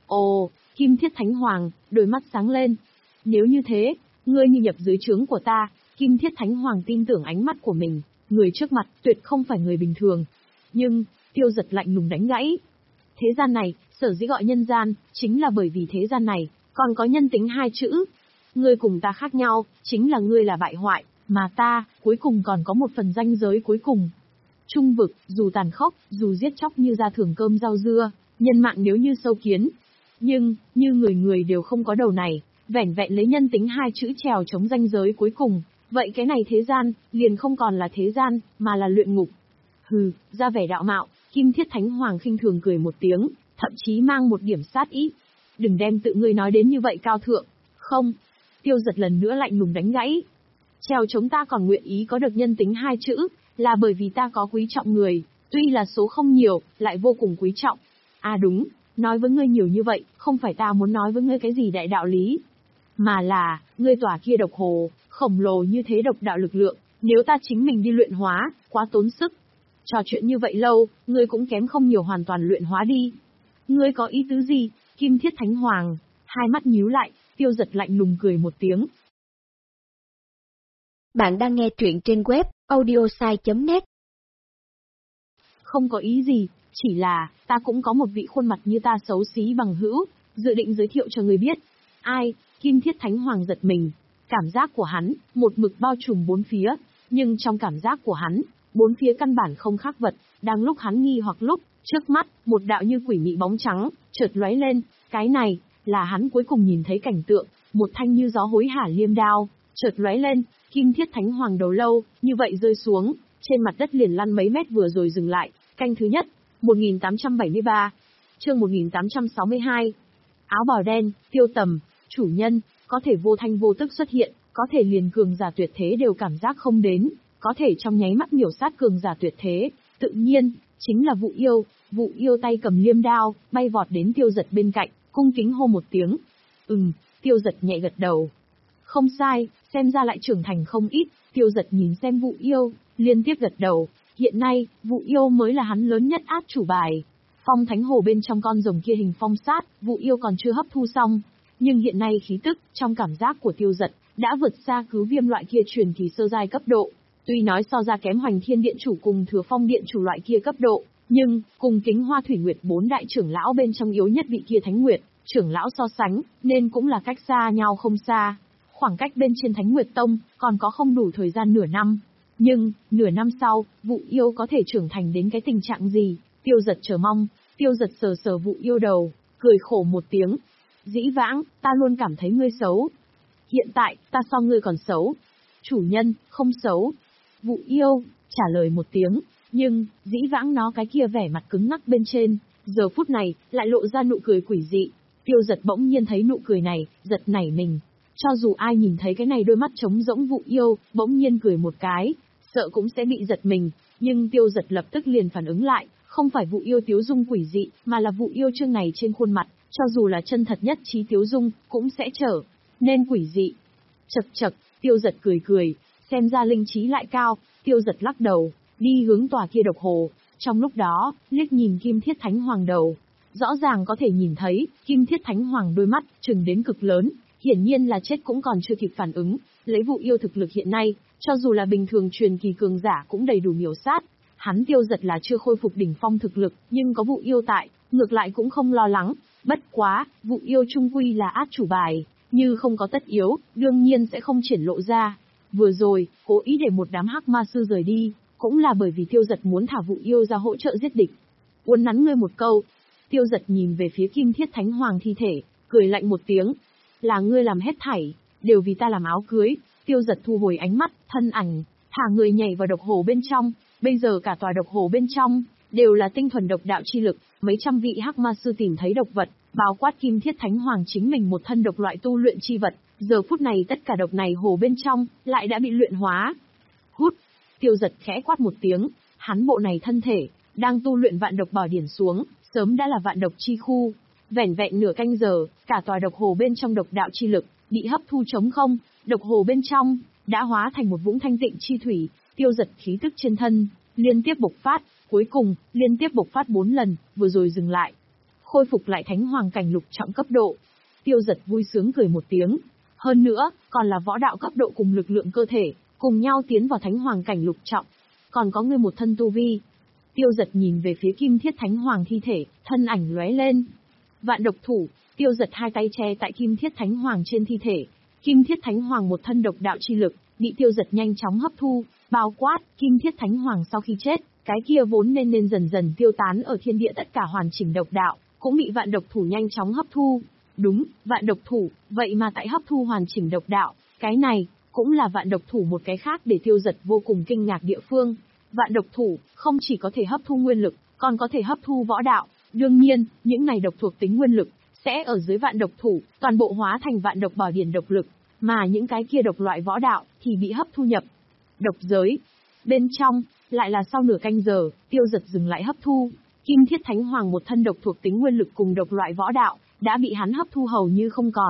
Ồ, Kim Thiết Thánh Hoàng, đôi mắt sáng lên. Nếu như thế, ngươi như nhập dưới trướng của ta, Kim Thiết Thánh Hoàng tin tưởng ánh mắt của mình, người trước mặt tuyệt không phải người bình thường. Nhưng, Tiêu Giật lạnh lùng đánh gãy. Thế gian này, sở dĩ gọi nhân gian, chính là bởi vì thế gian này, còn có nhân tính hai chữ. Ngươi cùng ta khác nhau, chính là ngươi là bại hoại, mà ta, cuối cùng còn có một phần ranh giới cuối cùng. Trung vực, dù tàn khốc, dù giết chóc như ra thưởng cơm rau dưa, nhân mạng nếu như sâu kiến. Nhưng, như người người đều không có đầu này, vẻn vẹn lấy nhân tính hai chữ trèo chống ranh giới cuối cùng, vậy cái này thế gian, liền không còn là thế gian, mà là luyện ngục. Hừ, ra vẻ đạo mạo, Kim Thiết Thánh Hoàng khinh thường cười một tiếng, thậm chí mang một điểm sát ý. Đừng đem tự ngươi nói đến như vậy cao thượng. Không. Tiêu Giật lần nữa lạnh lùng đánh gãy. Trèo chống ta còn nguyện ý có được nhân tính hai chữ, là bởi vì ta có quý trọng người, tuy là số không nhiều, lại vô cùng quý trọng. À đúng, nói với ngươi nhiều như vậy, không phải ta muốn nói với ngươi cái gì đại đạo lý, mà là, ngươi tỏa kia độc hồ, khổng lồ như thế độc đạo lực lượng, nếu ta chính mình đi luyện hóa, quá tốn sức. Trò chuyện như vậy lâu, ngươi cũng kém không nhiều hoàn toàn luyện hóa đi. Ngươi có ý tứ gì? Kim Thiết Thánh Hoàng, hai mắt nhíu lại, Tiêu Dật lạnh lùng cười một tiếng. Bạn đang nghe truyện trên web audiosai chấm net. Không có ý gì, chỉ là, ta cũng có một vị khuôn mặt như ta xấu xí bằng hữu, dự định giới thiệu cho người biết. Ai? Kim Thiết Thánh Hoàng giật mình. Cảm giác của hắn, một mực bao trùm bốn phía, nhưng trong cảm giác của hắn, bốn phía căn bản không khác vật, đang lúc hắn nghi hoặc lúc, trước mắt, một đạo như quỷ mị bóng trắng, chợt lóe lên, cái này, là hắn cuối cùng nhìn thấy cảnh tượng, một thanh như gió hối hả liêm đao, chợt lóe lên, Kim Thiết Thánh Hoàng đầu lâu, như vậy rơi xuống, trên mặt đất liền lăn mấy mét vừa rồi dừng lại, canh thứ nhất, một nghìn tám trăm bảy mươi ba, chương một nghìn tám trăm sáu mươi hai. Áo bào đen, Tiêu Tầm, chủ nhân, có thể vô thanh vô tức xuất hiện, có thể liền cường giả tuyệt thế đều cảm giác không đến, có thể trong nháy mắt miểu sát cường giả tuyệt thế, tự nhiên, chính là Vụ Yêu. Vụ Yêu tay cầm liêm đao, bay vọt đến Tiêu Dật bên cạnh, cung kính hô một tiếng. Ừm, Tiêu Dật nhẹ gật đầu. Không sai, xem ra lại trưởng thành không ít, Tiêu Dật nhìn xem Vụ Yêu, liên tiếp gật đầu, hiện nay, Vụ Yêu mới là hắn lớn nhất át chủ bài. Phong Thánh Hồ bên trong con rồng kia hình phong sát, Vụ Yêu còn chưa hấp thu xong, nhưng hiện nay khí tức, trong cảm giác của Tiêu Dật, đã vượt xa Cứu Viêm loại kia truyền kỳ sơ giai cấp độ. Tuy nói so ra kém Hoành Thiên Điện chủ cùng Thừa Phong Điện chủ loại kia cấp độ, nhưng, cùng Kính Hoa Thủy Nguyệt bốn đại trưởng lão bên trong yếu nhất vị kia Thánh Nguyệt, trưởng lão so sánh, nên cũng là cách xa nhau không xa. Khoảng cách bên trên Thánh Nguyệt Tông, còn có không đủ thời gian nửa năm. Nhưng, nửa năm sau, Vụ Yêu có thể trưởng thành đến cái tình trạng gì? Tiêu Dật chờ mong, Tiêu Dật sờ sờ Vụ Yêu đầu, cười khổ một tiếng. Dĩ vãng, ta luôn cảm thấy ngươi xấu. Hiện tại, ta so ngươi còn xấu. Chủ nhân, không xấu. Vụ Yêu, trả lời một tiếng, nhưng, dĩ vãng nó cái kia vẻ mặt cứng ngắc bên trên, giờ phút này, lại lộ ra nụ cười quỷ dị. Tiêu Dật bỗng nhiên thấy nụ cười này, giật nảy mình. Cho dù ai nhìn thấy cái này đôi mắt trống rỗng Vụ Yêu, bỗng nhiên cười một cái, sợ cũng sẽ bị giật mình, nhưng Tiêu Dật lập tức liền phản ứng lại, không phải Vụ Yêu tiếu dung quỷ dị, mà là Vụ Yêu chương này trên khuôn mặt, cho dù là chân thật nhất trí tiếu dung, cũng sẽ trở nên quỷ dị. Chậc chậc, Tiêu Dật cười cười, xem ra linh trí lại cao, Tiêu Dật lắc đầu, đi hướng tòa kia độc hồ, trong lúc đó, liếc nhìn Kim Thiết Thánh Hoàng đầu, rõ ràng có thể nhìn thấy, Kim Thiết Thánh Hoàng đôi mắt, trừng đến cực lớn, hiển nhiên là chết cũng còn chưa kịp phản ứng, lấy Vụ Yêu thực lực hiện nay, cho dù là bình thường truyền kỳ cường giả cũng đầy đủ miểu sát. Hắn Tiêu Dật là chưa khôi phục đỉnh phong thực lực, nhưng có Vụ Yêu tại, ngược lại cũng không lo lắng. Bất quá, Vụ Yêu chung quy là át chủ bài, như không có tất yếu, đương nhiên sẽ không triển lộ ra. Vừa rồi, cố ý để một đám hắc ma sư rời đi, cũng là bởi vì Tiêu Dật muốn thả Vụ Yêu ra hỗ trợ giết địch. Uốn nắn ngươi một câu, Tiêu Dật nhìn về phía Kim Thiết Thánh Hoàng thi thể, cười lạnh một tiếng. Là ngươi làm hết thảy, đều vì ta làm áo cưới. Tiêu Dật thu hồi ánh mắt, thân ảnh, thả người nhảy vào độc hồ bên trong. Bây giờ cả tòa độc hồ bên trong, đều là tinh thuần độc đạo chi lực, mấy trăm vị hắc ma sư tìm thấy độc vật, bao quát Kim Thiết Thánh Hoàng chính mình một thân độc loại tu luyện chi vật, giờ phút này tất cả độc này hồ bên trong, lại đã bị luyện hóa. Hút, Tiêu Dật khẽ quát một tiếng, hắn bộ này thân thể, đang tu luyện vạn độc bảo điển xuống, sớm đã là vạn độc chi khu. Vẻn vẹn nửa canh giờ, cả tòa độc hồ bên trong độc đạo chi lực, bị hấp thu trống không, độc hồ bên trong, đã hóa thành một vũng thanh tịnh chi thủy. Tiêu Dật khí tức trên thân, liên tiếp bộc phát, cuối cùng, liên tiếp bộc phát bốn lần, vừa rồi dừng lại. Khôi phục lại Thánh Hoàng cảnh lục trọng cấp độ. Tiêu Dật vui sướng cười một tiếng. Hơn nữa, còn là võ đạo cấp độ cùng lực lượng cơ thể, cùng nhau tiến vào Thánh Hoàng cảnh lục trọng. Còn có ngươi một thân tu vi. Tiêu Dật nhìn về phía Kim Thiết Thánh Hoàng thi thể, thân ảnh lóe lên. Vạn độc thủ, Tiêu Dật hai tay che tại Kim Thiết Thánh Hoàng trên thi thể. Kim Thiết Thánh Hoàng một thân độc đạo chi lực, bị Tiêu Dật nhanh chóng hấp thu, bao quát, Kim Thiết Thánh Hoàng sau khi chết, cái kia vốn nên nên dần dần tiêu tán ở thiên địa tất cả hoàn chỉnh độc đạo, cũng bị vạn độc thủ nhanh chóng hấp thu. Đúng, vạn độc thủ, vậy mà tại hấp thu hoàn chỉnh độc đạo, cái này, cũng là vạn độc thủ một cái khác để Tiêu Dật vô cùng kinh ngạc địa phương. Vạn độc thủ, không chỉ có thể hấp thu nguyên lực, còn có thể hấp thu võ đạo. Đương nhiên, những này độc thuộc tính nguyên lực, sẽ ở dưới vạn độc thủ, toàn bộ hóa thành vạn độc bảo điển độc lực, mà những cái kia độc loại võ đạo, thì bị hấp thu nhập độc giới. Bên trong, lại là sau nửa canh giờ, Tiêu Dật dừng lại hấp thu. Kim Thiết Thánh Hoàng một thân độc thuộc tính nguyên lực cùng độc loại võ đạo, đã bị hắn hấp thu hầu như không còn.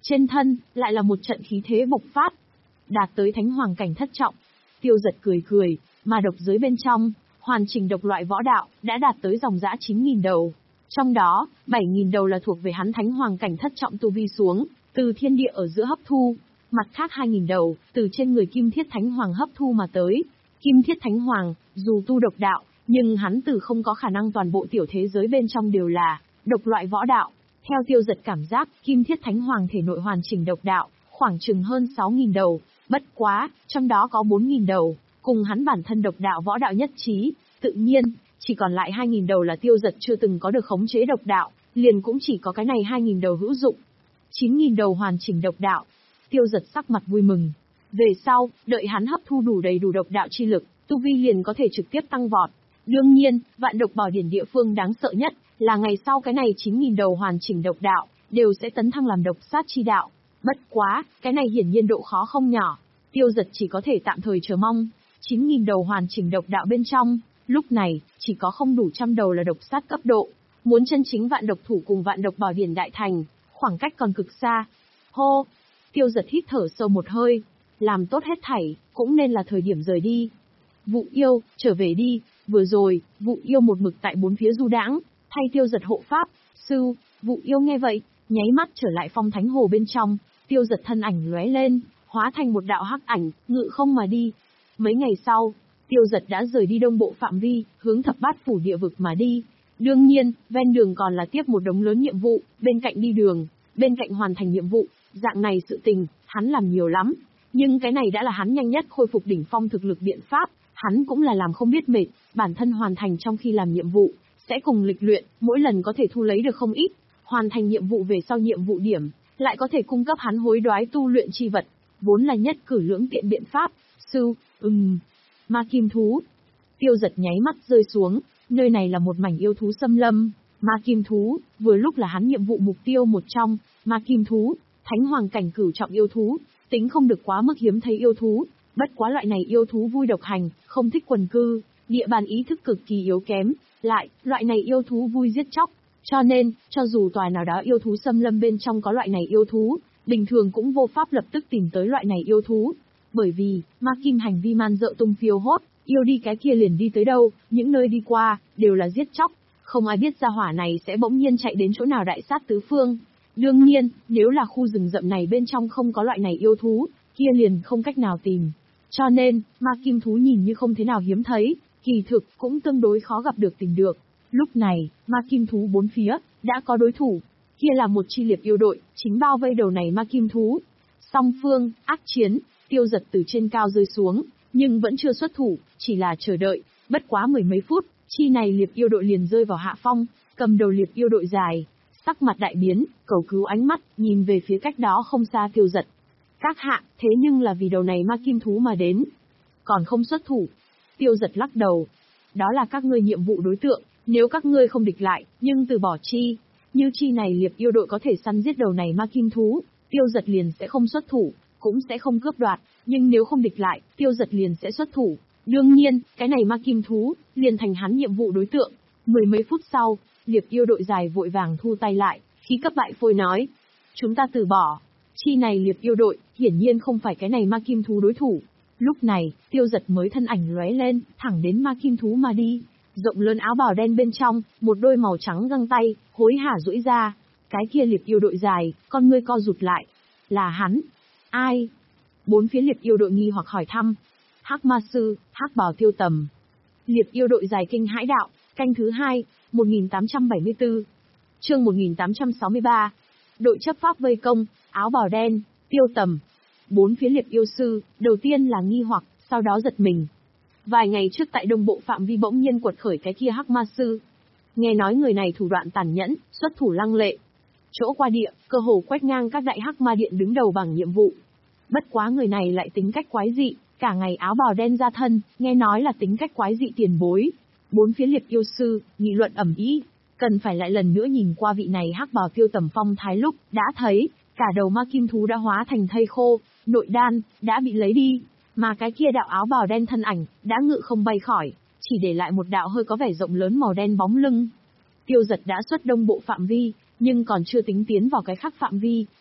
Trên thân, lại là một trận khí thế bộc phát. Đạt tới thánh hoàng cảnh thất trọng. Tiêu Giật cười cười, mà độc giới bên trong, hoàn chỉnh độc loại võ đạo, đã đạt tới dòng dã chín nghìn đầu. Trong đó, bảy nghìn đầu là thuộc về hắn thánh hoàng cảnh thất trọng tu vi xuống, từ thiên địa ở giữa hấp thu. Mặt khác hai nghìn đầu, từ trên người Kim Thiết Thánh Hoàng hấp thu mà tới. Kim Thiết Thánh Hoàng, dù tu độc đạo, nhưng hắn từ không có khả năng toàn bộ tiểu thế giới bên trong đều là độc loại võ đạo. Theo Tiêu Giật cảm giác, Kim Thiết Thánh Hoàng thể nội hoàn chỉnh độc đạo, khoảng chừng hơn sáu nghìn đầu, bất quá, trong đó có bốn nghìn đầu, cùng hắn bản thân độc đạo võ đạo nhất trí, tự nhiên, chỉ còn lại hai nghìn đầu là Tiêu Giật chưa từng có được khống chế độc đạo, liền cũng chỉ có cái này hai nghìn đầu hữu dụng. chín nghìn đầu hoàn chỉnh độc đạo. Tiêu Giật sắc mặt vui mừng. Về sau, đợi hắn hấp thu đủ đầy đủ độc đạo chi lực, tu vi liền có thể trực tiếp tăng vọt. Đương nhiên, vạn độc bảo điển địa phương đáng sợ nhất là ngày sau cái này chín nghìn đầu hoàn chỉnh độc đạo đều sẽ tấn thăng làm độc sát chi đạo. Bất quá, cái này hiển nhiên độ khó không nhỏ. Tiêu Giật chỉ có thể tạm thời chờ mong. chín nghìn đầu hoàn chỉnh độc đạo bên trong, lúc này chỉ có không đủ trăm đầu là độc sát cấp độ. Muốn chân chính vạn độc thủ cùng vạn độc bảo điển đại thành, khoảng cách còn cực xa. Hô! Tiêu Giật hít thở sâu một hơi, làm tốt hết thảy, cũng nên là thời điểm rời đi. Vụ yêu, trở về đi. Vừa rồi, vụ yêu một mực tại bốn phía du đãng, thay Tiêu Giật hộ pháp. Sư, vụ yêu nghe vậy, nháy mắt trở lại phong thánh hồ bên trong. Tiêu Giật thân ảnh lóe lên, hóa thành một đạo hắc ảnh, ngự không mà đi. Mấy ngày sau, Tiêu Giật đã rời đi đông bộ phạm vi, hướng thập bát phủ địa vực mà đi. Đương nhiên, ven đường còn là tiếp một đống lớn nhiệm vụ, bên cạnh đi đường, bên cạnh hoàn thành nhiệm vụ. Dạng này sự tình, hắn làm nhiều lắm. Nhưng cái này đã là hắn nhanh nhất khôi phục đỉnh phong thực lực biện pháp. Hắn cũng là làm không biết mệt, bản thân hoàn thành trong khi làm nhiệm vụ, sẽ cùng lịch luyện, mỗi lần có thể thu lấy được không ít. Hoàn thành nhiệm vụ về sau nhiệm vụ điểm, lại có thể cung cấp hắn hối đoái tu luyện chi vật, vốn là nhất cử lưỡng tiện biện pháp. Sư, ừm, ma kim thú. Tiêu Giật nháy mắt rơi xuống, nơi này là một mảnh yêu thú xâm lâm. Ma kim thú, vừa lúc là hắn nhiệm vụ mục tiêu một trong. Ma kim thú, thánh hoàng cảnh cửu trọng yêu thú, tính không được quá mức hiếm thấy yêu thú. Bất quá loại này yêu thú vui độc hành, không thích quần cư, địa bàn ý thức cực kỳ yếu kém. Lại, loại này yêu thú vui giết chóc. Cho nên, cho dù tòa nào đó yêu thú xâm lâm bên trong có loại này yêu thú, bình thường cũng vô pháp lập tức tìm tới loại này yêu thú. Bởi vì, ma kim hành vi man dợ tung phiêu hốt, yêu đi cái kia liền đi tới đâu, những nơi đi qua, đều là giết chóc. Không ai biết ra hỏa này sẽ bỗng nhiên chạy đến chỗ nào đại sát tứ phương. Đương nhiên, nếu là khu rừng rậm này bên trong không có loại này yêu thú, kia liền không cách nào tìm. Cho nên, ma kim thú nhìn như không thế nào hiếm thấy, kỳ thực cũng tương đối khó gặp được tìm được. Lúc này, ma kim thú bốn phía, đã có đối thủ. Kia là một chi liệp yêu đội, chính bao vây đầu này ma kim thú. Song phương, ác chiến, Tiêu Giật từ trên cao rơi xuống, nhưng vẫn chưa xuất thủ, chỉ là chờ đợi. Bất quá mười mấy phút, chi này liệp yêu đội liền rơi vào hạ phong, cầm đầu liệp yêu đội dài. Sắc mặt đại biến, cầu cứu ánh mắt, nhìn về phía cách đó không xa Tiêu Giật. Các hạ, thế nhưng là vì đầu này ma kim thú mà đến. Còn không xuất thủ. Tiêu Giật lắc đầu. Đó là các ngươi nhiệm vụ đối tượng, nếu các ngươi không địch lại, nhưng từ bỏ chi. Như chi này liệp yêu đội có thể săn giết đầu này ma kim thú, Tiêu Giật liền sẽ không xuất thủ, cũng sẽ không cướp đoạt, nhưng nếu không địch lại, Tiêu Giật liền sẽ xuất thủ. Đương nhiên, cái này ma kim thú, liền thành hắn nhiệm vụ đối tượng. Mười mấy phút sau, liệp yêu đội dài vội vàng thu tay lại, khí cấp bại phôi nói. Chúng ta từ bỏ. Chi này liệp yêu đội, hiển nhiên không phải cái này ma kim thú đối thủ. Lúc này, Tiêu Giật mới thân ảnh lóe lên, thẳng đến ma kim thú mà đi. Rộng lớn áo bào đen bên trong, một đôi màu trắng găng tay, hối hả duỗi ra. Cái kia liệp yêu đội dài, con ngươi co rụt lại. Là hắn. Ai? Bốn phía liệp yêu đội nghi hoặc hỏi thăm. Hắc ma sư, hắc bào Tiêu Tầm. Liệp yêu đội dài kinh hãi đạo, canh thứ hai, một nghìn tám trăm bảy mươi tư. Chương một nghìn tám trăm sáu mươi ba. Đội chấp pháp vây công, áo bào đen, Tiêu Tầm. Bốn phía liệp yêu sư, đầu tiên là nghi hoặc, sau đó giật mình. Vài ngày trước tại đông bộ phạm vi bỗng nhiên quật khởi cái kia hắc ma sư. Nghe nói người này thủ đoạn tàn nhẫn, xuất thủ lăng lệ. Chỗ qua địa, cơ hồ quét ngang các đại hắc ma điện đứng đầu bằng nhiệm vụ. Bất quá người này lại tính cách quái dị, cả ngày áo bào đen ra thân, nghe nói là tính cách quái dị tiền bối. Bốn phía liệp yêu sư, nghị luận ầm ĩ, cần phải lại lần nữa nhìn qua vị này hắc bào Tiêu Tầm phong thái lúc, đã thấy, cả đầu ma kim thú đã hóa thành thây khô, nội đan, đã bị lấy đi, mà cái kia đạo áo bào đen thân ảnh, đã ngự không bay khỏi, chỉ để lại một đạo hơi có vẻ rộng lớn màu đen bóng lưng. Tiêu Giật đã xuất đông bộ phạm vi, nhưng còn chưa tính tiến vào cái khác phạm vi,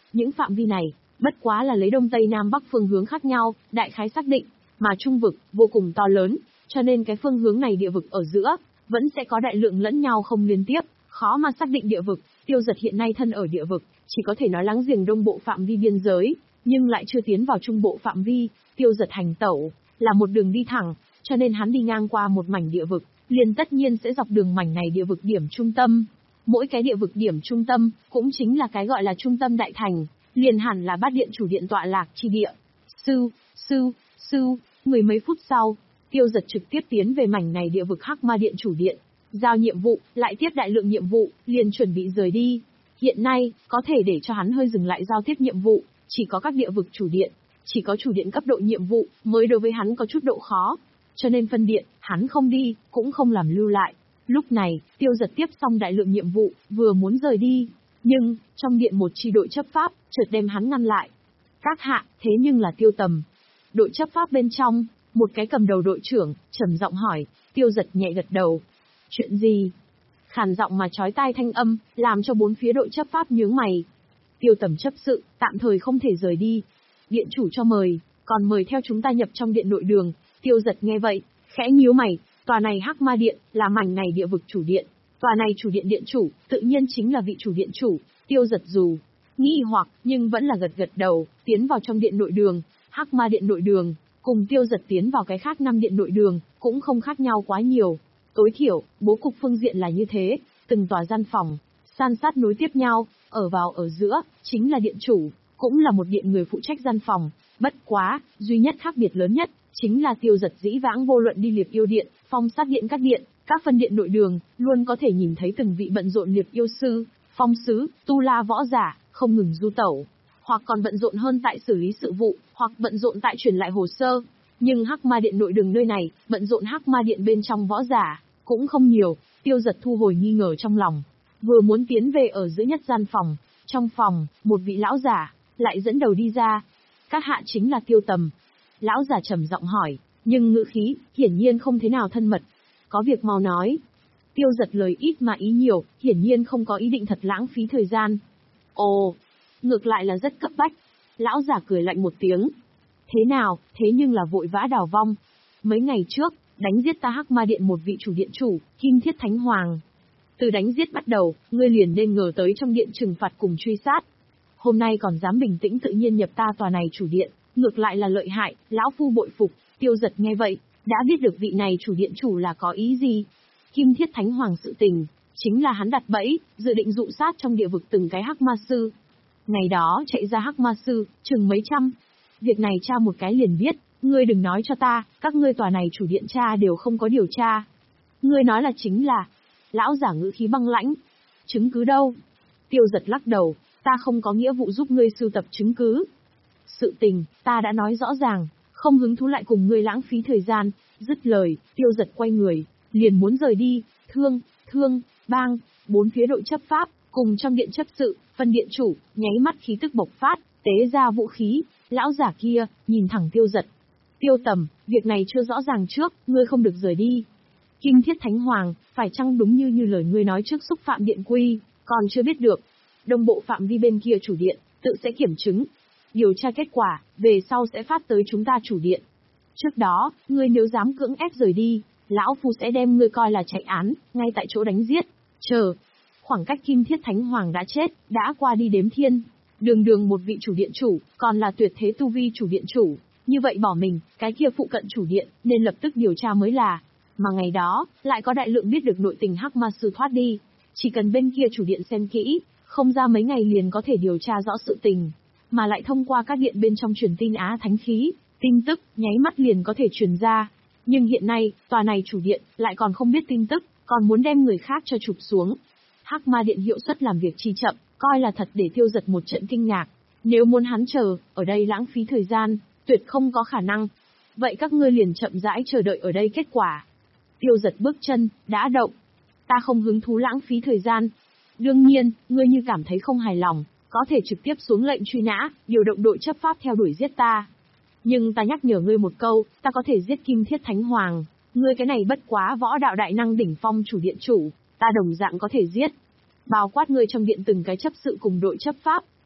Những phạm vi này, bất quá là lấy đông tây nam bắc phương hướng khác nhau, đại khái xác định, mà trung vực, vô cùng to lớn, cho nên cái phương hướng này địa vực ở giữa, vẫn sẽ có đại lượng lẫn nhau không liên tiếp, khó mà xác định địa vực. Tiêu Giật hiện nay thân ở địa vực, chỉ có thể nói láng giềng đông bộ phạm vi biên giới, nhưng lại chưa tiến vào trung bộ phạm vi. Tiêu Giật hành tẩu, là một đường đi thẳng, cho nên hắn đi ngang qua một mảnh địa vực, liền tất nhiên sẽ dọc đường mảnh này địa vực điểm trung tâm. Mỗi cái địa vực điểm trung tâm, cũng chính là cái gọi là trung tâm đại thành, liền hẳn là bát điện chủ điện tọa lạc chi địa. Sư, sư, sư, mười mấy phút sau, Tiêu Giật trực tiếp tiến về mảnh này địa vực Hắc Ma Điện chủ điện, giao nhiệm vụ, lại tiếp đại lượng nhiệm vụ, liền chuẩn bị rời đi. Hiện nay, có thể để cho hắn hơi dừng lại giao tiếp nhiệm vụ, chỉ có các địa vực chủ điện, chỉ có chủ điện cấp độ nhiệm vụ, mới đối với hắn có chút độ khó. Cho nên phân điện, hắn không đi, cũng không làm lưu lại. Lúc này, Tiêu Giật tiếp xong đại lượng nhiệm vụ, vừa muốn rời đi. Nhưng, trong điện một chi đội chấp pháp, chợt đem hắn ngăn lại. Các hạ, thế nhưng là Tiêu Tầm. Đội chấp pháp bên trong, một cái cầm đầu đội trưởng, trầm giọng hỏi. Tiêu Giật nhẹ gật đầu. Chuyện gì? Khàn giọng mà chói tai thanh âm, làm cho bốn phía đội chấp pháp nhướng mày. Tiêu Tầm chấp sự, tạm thời không thể rời đi. Điện chủ cho mời, còn mời theo chúng ta nhập trong điện nội đường. Tiêu Giật nghe vậy, khẽ nhíu mày. Tòa này Hắc Ma Điện, là mảnh này địa vực chủ điện. Tòa này chủ điện điện chủ, tự nhiên chính là vị chủ điện chủ. Tiêu Giật dù nghi hoặc, nhưng vẫn là gật gật đầu, tiến vào trong điện nội đường. Hắc Ma Điện nội đường, cùng Tiêu Giật tiến vào cái khác năm điện nội đường, cũng không khác nhau quá nhiều. Tối thiểu, bố cục phương diện là như thế, từng tòa gian phòng, san sát nối tiếp nhau, ở vào ở giữa, chính là điện chủ, cũng là một điện người phụ trách gian phòng. Bất quá, duy nhất khác biệt lớn nhất, chính là Tiêu Giật dĩ vãng vô luận đi liệp yêu điện, phong sát điện các điện, các phân điện nội đường, luôn có thể nhìn thấy từng vị bận rộn liệp yêu sư, phong sứ, tu la võ giả, không ngừng du tẩu, hoặc còn bận rộn hơn tại xử lý sự vụ, hoặc bận rộn tại truyền lại hồ sơ. Nhưng Hắc Ma Điện nội đường nơi này, bận rộn Hắc Ma Điện bên trong võ giả, cũng không nhiều. Tiêu Giật thu hồi nghi ngờ trong lòng, vừa muốn tiến về ở giữa nhất gian phòng, trong phòng, một vị lão giả, lại dẫn đầu đi ra. Các hạ chính là Tiêu Tầm. Lão giả trầm giọng hỏi, nhưng ngữ khí, hiển nhiên không thế nào thân mật. Có việc mau nói. Tiêu Giật lời ít mà ý nhiều, hiển nhiên không có ý định thật lãng phí thời gian. Ồ, ngược lại là rất cấp bách. Lão giả cười lạnh một tiếng. Thế nào, thế nhưng là vội vã đào vong. Mấy ngày trước, đánh giết ta Hắc Ma Điện một vị chủ điện chủ, Kim Thiết Thánh Hoàng. Từ đánh giết bắt đầu, ngươi liền nên ngờ tới trong điện trừng phạt cùng truy sát. Hôm nay còn dám bình tĩnh tự nhiên nhập ta tòa này chủ điện, ngược lại là lợi hại, lão phu bội phục. Tiêu Giật nghe vậy, đã biết được vị này chủ điện chủ là có ý gì. Kim Thiết Thánh Hoàng sự tình, chính là hắn đặt bẫy, dự định dụ sát trong địa vực từng cái Hắc Ma Sư. Ngày đó chạy ra Hắc Ma Sư, chừng mấy trăm. Việc này tra một cái liền biết, ngươi đừng nói cho ta, các ngươi tòa này chủ điện tra đều không có điều tra. Ngươi nói là chính là, lão giả ngữ khí băng lãnh. Chứng cứ đâu? Tiêu Giật lắc đầu, ta không có nghĩa vụ giúp ngươi sưu tập chứng cứ. Sự tình, ta đã nói rõ ràng, không hứng thú lại cùng ngươi lãng phí thời gian. Dứt lời, Tiêu Giật quay người, liền muốn rời đi. Thương, thương, bang, bốn phía đội chấp pháp, cùng trong điện chấp sự, phân điện chủ, nháy mắt khí tức bộc phát, tế ra vũ khí. Lão giả kia, nhìn thẳng Tiêu Giật. Tiêu Tầm, việc này chưa rõ ràng trước, ngươi không được rời đi. Kim Thiết Thánh Hoàng, phải chăng đúng như như lời ngươi nói trước xúc phạm điện quy, còn chưa biết được. Đông bộ phạm vi bên kia chủ điện, tự sẽ kiểm chứng. Điều tra kết quả, về sau sẽ phát tới chúng ta chủ điện. Trước đó, ngươi nếu dám cưỡng ép rời đi, lão phu sẽ đem ngươi coi là chạy án, ngay tại chỗ đánh giết. Chờ. Khoảng cách Kim Thiết Thánh Hoàng đã chết, đã qua đi đếm thiên. Đường đường một vị chủ điện chủ, còn là tuyệt thế tu vi chủ điện chủ. Như vậy bỏ mình, cái kia phụ cận chủ điện, nên lập tức điều tra mới là. Mà ngày đó, lại có đại lượng biết được nội tình Hắc Ma Sư thoát đi. Chỉ cần bên kia chủ điện xem kỹ, không ra mấy ngày liền có thể điều tra rõ sự tình. Mà lại thông qua các điện bên trong truyền tin Á Thánh Khí, tin tức, nháy mắt liền có thể truyền ra. Nhưng hiện nay, tòa này chủ điện, lại còn không biết tin tức, còn muốn đem người khác cho chụp xuống. Hắc Ma Điện hiệu suất làm việc chi chậm, coi là thật để Tiêu Giật một trận kinh ngạc. Nếu muốn hắn chờ, ở đây lãng phí thời gian, tuyệt không có khả năng. Vậy các ngươi liền chậm rãi chờ đợi ở đây kết quả. Tiêu Giật bước chân, đã động. Ta không hứng thú lãng phí thời gian. Đương nhiên, ngươi như cảm thấy không hài lòng, có thể trực tiếp xuống lệnh truy nã, điều động đội chấp pháp theo đuổi giết ta. Nhưng ta nhắc nhở ngươi một câu, ta có thể giết Kim Thiết Thánh Hoàng. Ngươi cái này bất quá võ đạo đại năng đỉnh phong chủ điện chủ, ta đồng dạng có thể giết. Bao quát ngươi trong điện từng cái chấp sự cùng đội chấp pháp,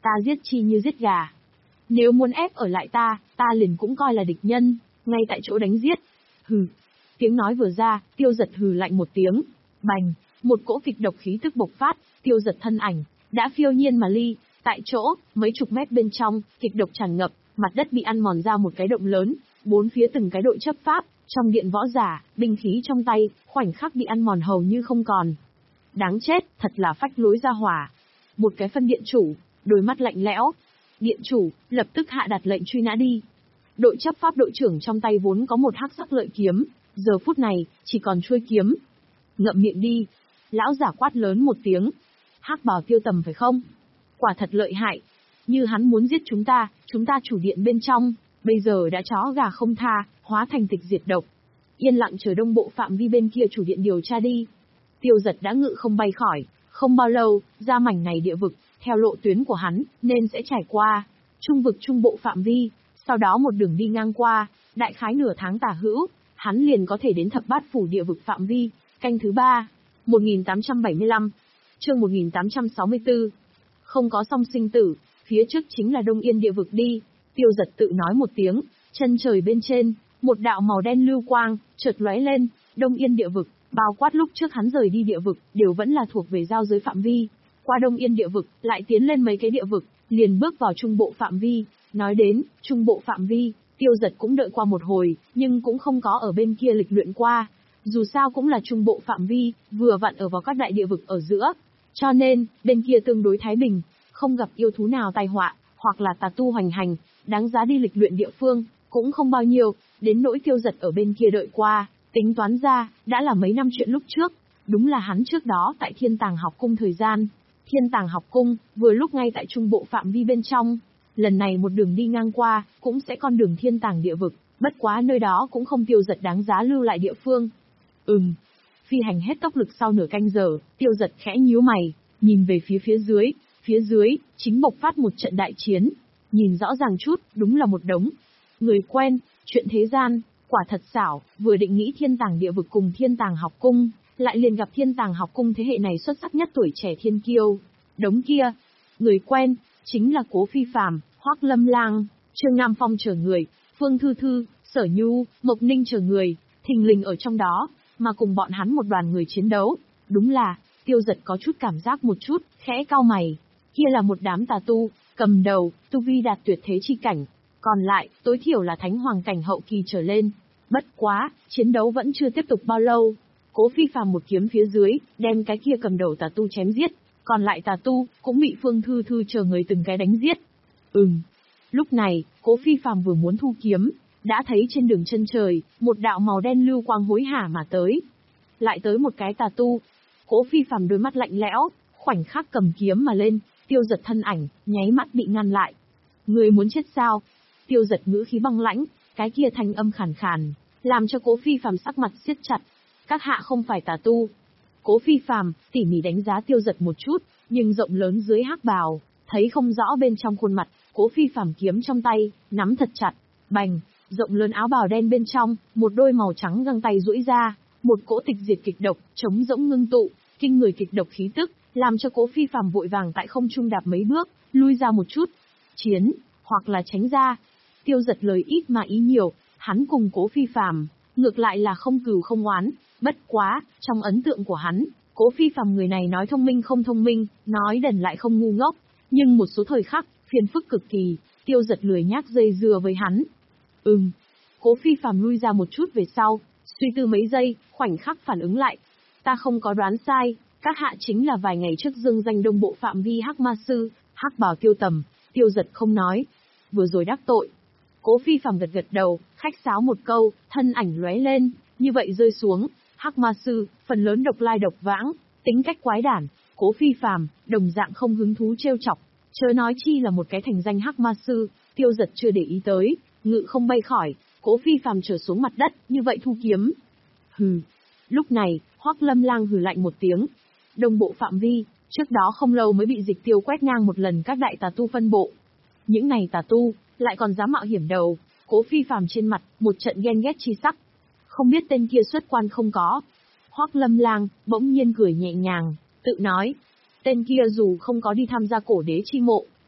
ta giết chi như giết gà. Nếu muốn ép ở lại ta, ta liền cũng coi là địch nhân, ngay tại chỗ đánh giết. Hừ. Tiếng nói vừa ra, Tiêu Dật hừ lạnh một tiếng. Bành, một cỗ kịch độc khí tức bộc phát, Tiêu Dật thân ảnh đã phiêu nhiên mà ly, tại chỗ, mấy chục mét bên trong, kịch độc tràn ngập, mặt đất bị ăn mòn ra một cái động lớn, bốn phía từng cái đội chấp pháp, trong điện võ giả, binh khí trong tay, khoảnh khắc bị ăn mòn hầu như không còn. Đáng chết, thật là phách lối ra hỏa. Một cái phân điện chủ, đôi mắt lạnh lẽo. Điện chủ, lập tức hạ đặt lệnh truy nã đi. Đội chấp pháp đội trưởng trong tay vốn có một hắc sắc lợi kiếm, giờ phút này, chỉ còn chuôi kiếm. Ngậm miệng đi. Lão giả quát lớn một tiếng. Hắc bào Tiêu Tầm phải không? Quả thật lợi hại. Như hắn muốn giết chúng ta, chúng ta chủ điện bên trong, bây giờ đã chó gà không tha, hóa thành tịch diệt độc. Yên lặng chờ đông bộ phạm vi bên kia chủ điện điều tra đi. Tiêu Dật đã ngự không bay khỏi, không bao lâu, ra mảnh này địa vực, theo lộ tuyến của hắn, nên sẽ trải qua trung vực trung bộ phạm vi, sau đó một đường đi ngang qua, đại khái nửa tháng tả hữu, hắn liền có thể đến thập bát phủ địa vực phạm vi, canh thứ ba, một nghìn tám trăm bảy mươi lăm, chương một nghìn tám trăm sáu mươi tư. Không có song sinh tử, phía trước chính là Đông Yên địa vực đi, Tiêu Dật tự nói một tiếng, chân trời bên trên, một đạo màu đen lưu quang, chợt lóe lên, Đông Yên địa vực, bao quát lúc trước hắn rời đi địa vực, đều vẫn là thuộc về giao giới phạm vi. Qua Đông Yên địa vực, lại tiến lên mấy cái địa vực, liền bước vào trung bộ phạm vi. Nói đến, trung bộ phạm vi, Tiêu Dật cũng đợi qua một hồi, nhưng cũng không có ở bên kia lịch luyện qua. Dù sao cũng là trung bộ phạm vi, vừa vặn ở vào các đại địa vực ở giữa. Cho nên, bên kia tương đối thái bình, không gặp yêu thú nào tai họa, hoặc là tà tu hoành hành, đáng giá đi lịch luyện địa phương, cũng không bao nhiêu, đến nỗi Tiêu Dật ở bên kia đợi qua, tính toán ra, đã là mấy năm chuyện lúc trước. Đúng là hắn trước đó tại Thiên Tàng học cung thời gian. Thiên Tàng học cung, vừa lúc ngay tại trung bộ phạm vi bên trong. Lần này một đường đi ngang qua, cũng sẽ con đường Thiên Tàng địa vực, bất quá nơi đó cũng không Tiêu Dật đáng giá lưu lại địa phương. Ừm. Phi hành hết tốc lực sau nửa canh giờ, Tiêu Dật khẽ nhíu mày, nhìn về phía phía dưới, phía dưới, chính bộc phát một trận đại chiến. Nhìn rõ ràng chút, đúng là một đống người quen, chuyện thế gian, quả thật xảo, vừa định nghĩ Thiên Tàng địa vực cùng Thiên Tàng học cung, lại liền gặp Thiên Tàng học cung thế hệ này xuất sắc nhất tuổi trẻ thiên kiêu. Đống kia, người quen, chính là Cố Phi Phàm, Hoắc Lâm Lang, Trương Nam Phong chờ người, Phương Thư Thư, Sở Nhu, Mộc Ninh chờ người, thình lình ở trong đó, mà cùng bọn hắn một đoàn người chiến đấu. Đúng là, Tiêu Dật có chút cảm giác một chút, khẽ cau mày. Kia là một đám tà tu, cầm đầu, tu vi đạt tuyệt thế chi cảnh, còn lại, tối thiểu là thánh hoàng cảnh hậu kỳ trở lên. Bất quá, chiến đấu vẫn chưa tiếp tục bao lâu. Cố Phi Phàm một kiếm phía dưới, đem cái kia cầm đầu tà tu chém giết, còn lại tà tu cũng bị Phương Thư Thư chờ người từng cái đánh giết. Ừm. Lúc này, Cố Phi Phàm vừa muốn thu kiếm, đã thấy trên đường chân trời, một đạo màu đen lưu quang hối hả mà tới. Lại tới một cái tà tu. Cố Phi Phàm đôi mắt lạnh lẽo, khoảnh khắc cầm kiếm mà lên, Tiêu Dật thân ảnh, nháy mắt bị ngăn lại. Người muốn chết sao? Tiêu Dật ngữ khí băng lãnh, cái kia thanh âm khàn khàn, làm cho Cố Phi Phàm sắc mặt siết chặt. Các hạ không phải tà tu. Cố Phi Phàm tỉ mỉ đánh giá Tiêu Dật một chút, nhưng rộng lớn dưới hắc bào, thấy không rõ bên trong khuôn mặt. Cố Phi Phàm kiếm trong tay, nắm thật chặt, bành, rộng lớn áo bào đen bên trong, một đôi màu trắng găng tay duỗi ra, một cỗ tịch diệt kịch độc, chống rỗng ngưng tụ, kinh người kịch độc khí tức, làm cho Cố Phi Phàm vội vàng tại không trung đạp mấy bước, lui ra một chút, chiến, hoặc là tránh ra. Tiêu Dật lời ít mà ý nhiều, hắn cùng Cố Phi Phàm ngược lại là không cừu không oán, bất quá, trong ấn tượng của hắn, Cố Phi Phàm người này nói thông minh không thông minh, nói đần lại không ngu ngốc, nhưng một số thời khắc, phiền phức cực kỳ, Tiêu Dật lười nhác dây dưa với hắn. Ừm. Cố Phi Phàm lui ra một chút về sau, suy tư mấy giây, khoảnh khắc phản ứng lại. Ta không có đoán sai, các hạ chính là vài ngày trước dương danh đông bộ phạm vi Hắc Ma Sư, Hắc Bào Tiêu Tầm. Tiêu Dật không nói. Vừa rồi đắc tội. Cố Phi Phàm gật gật đầu, khách sáo một câu, thân ảnh lóe lên, như vậy rơi xuống. Hắc Ma Sư, phần lớn độc lai độc vãng, tính cách quái đản. Cố Phi Phàm đồng dạng không hứng thú trêu chọc, chớ nói chi là một cái thành danh Hắc Ma Sư. Tiêu Dật chưa để ý tới, ngự không bay khỏi. Cố Phi Phàm trở xuống mặt đất, như vậy thu kiếm. Hừ. Lúc này, Hoắc Lâm Lang hừ lạnh một tiếng. Đông bộ phạm vi, trước đó không lâu mới bị dịch tiêu quét ngang một lần các đại tà tu phân bộ. Những này tà tu, lại còn dám mạo hiểm đầu. Cố Phi Phàm trên mặt, một trận ghen ghét chi sắc. Không biết tên kia xuất quan không có. Hoắc Lâm Lang, bỗng nhiên cười nhẹ nhàng, tự nói. Tên kia dù không có đi tham gia cổ đế chi mộ,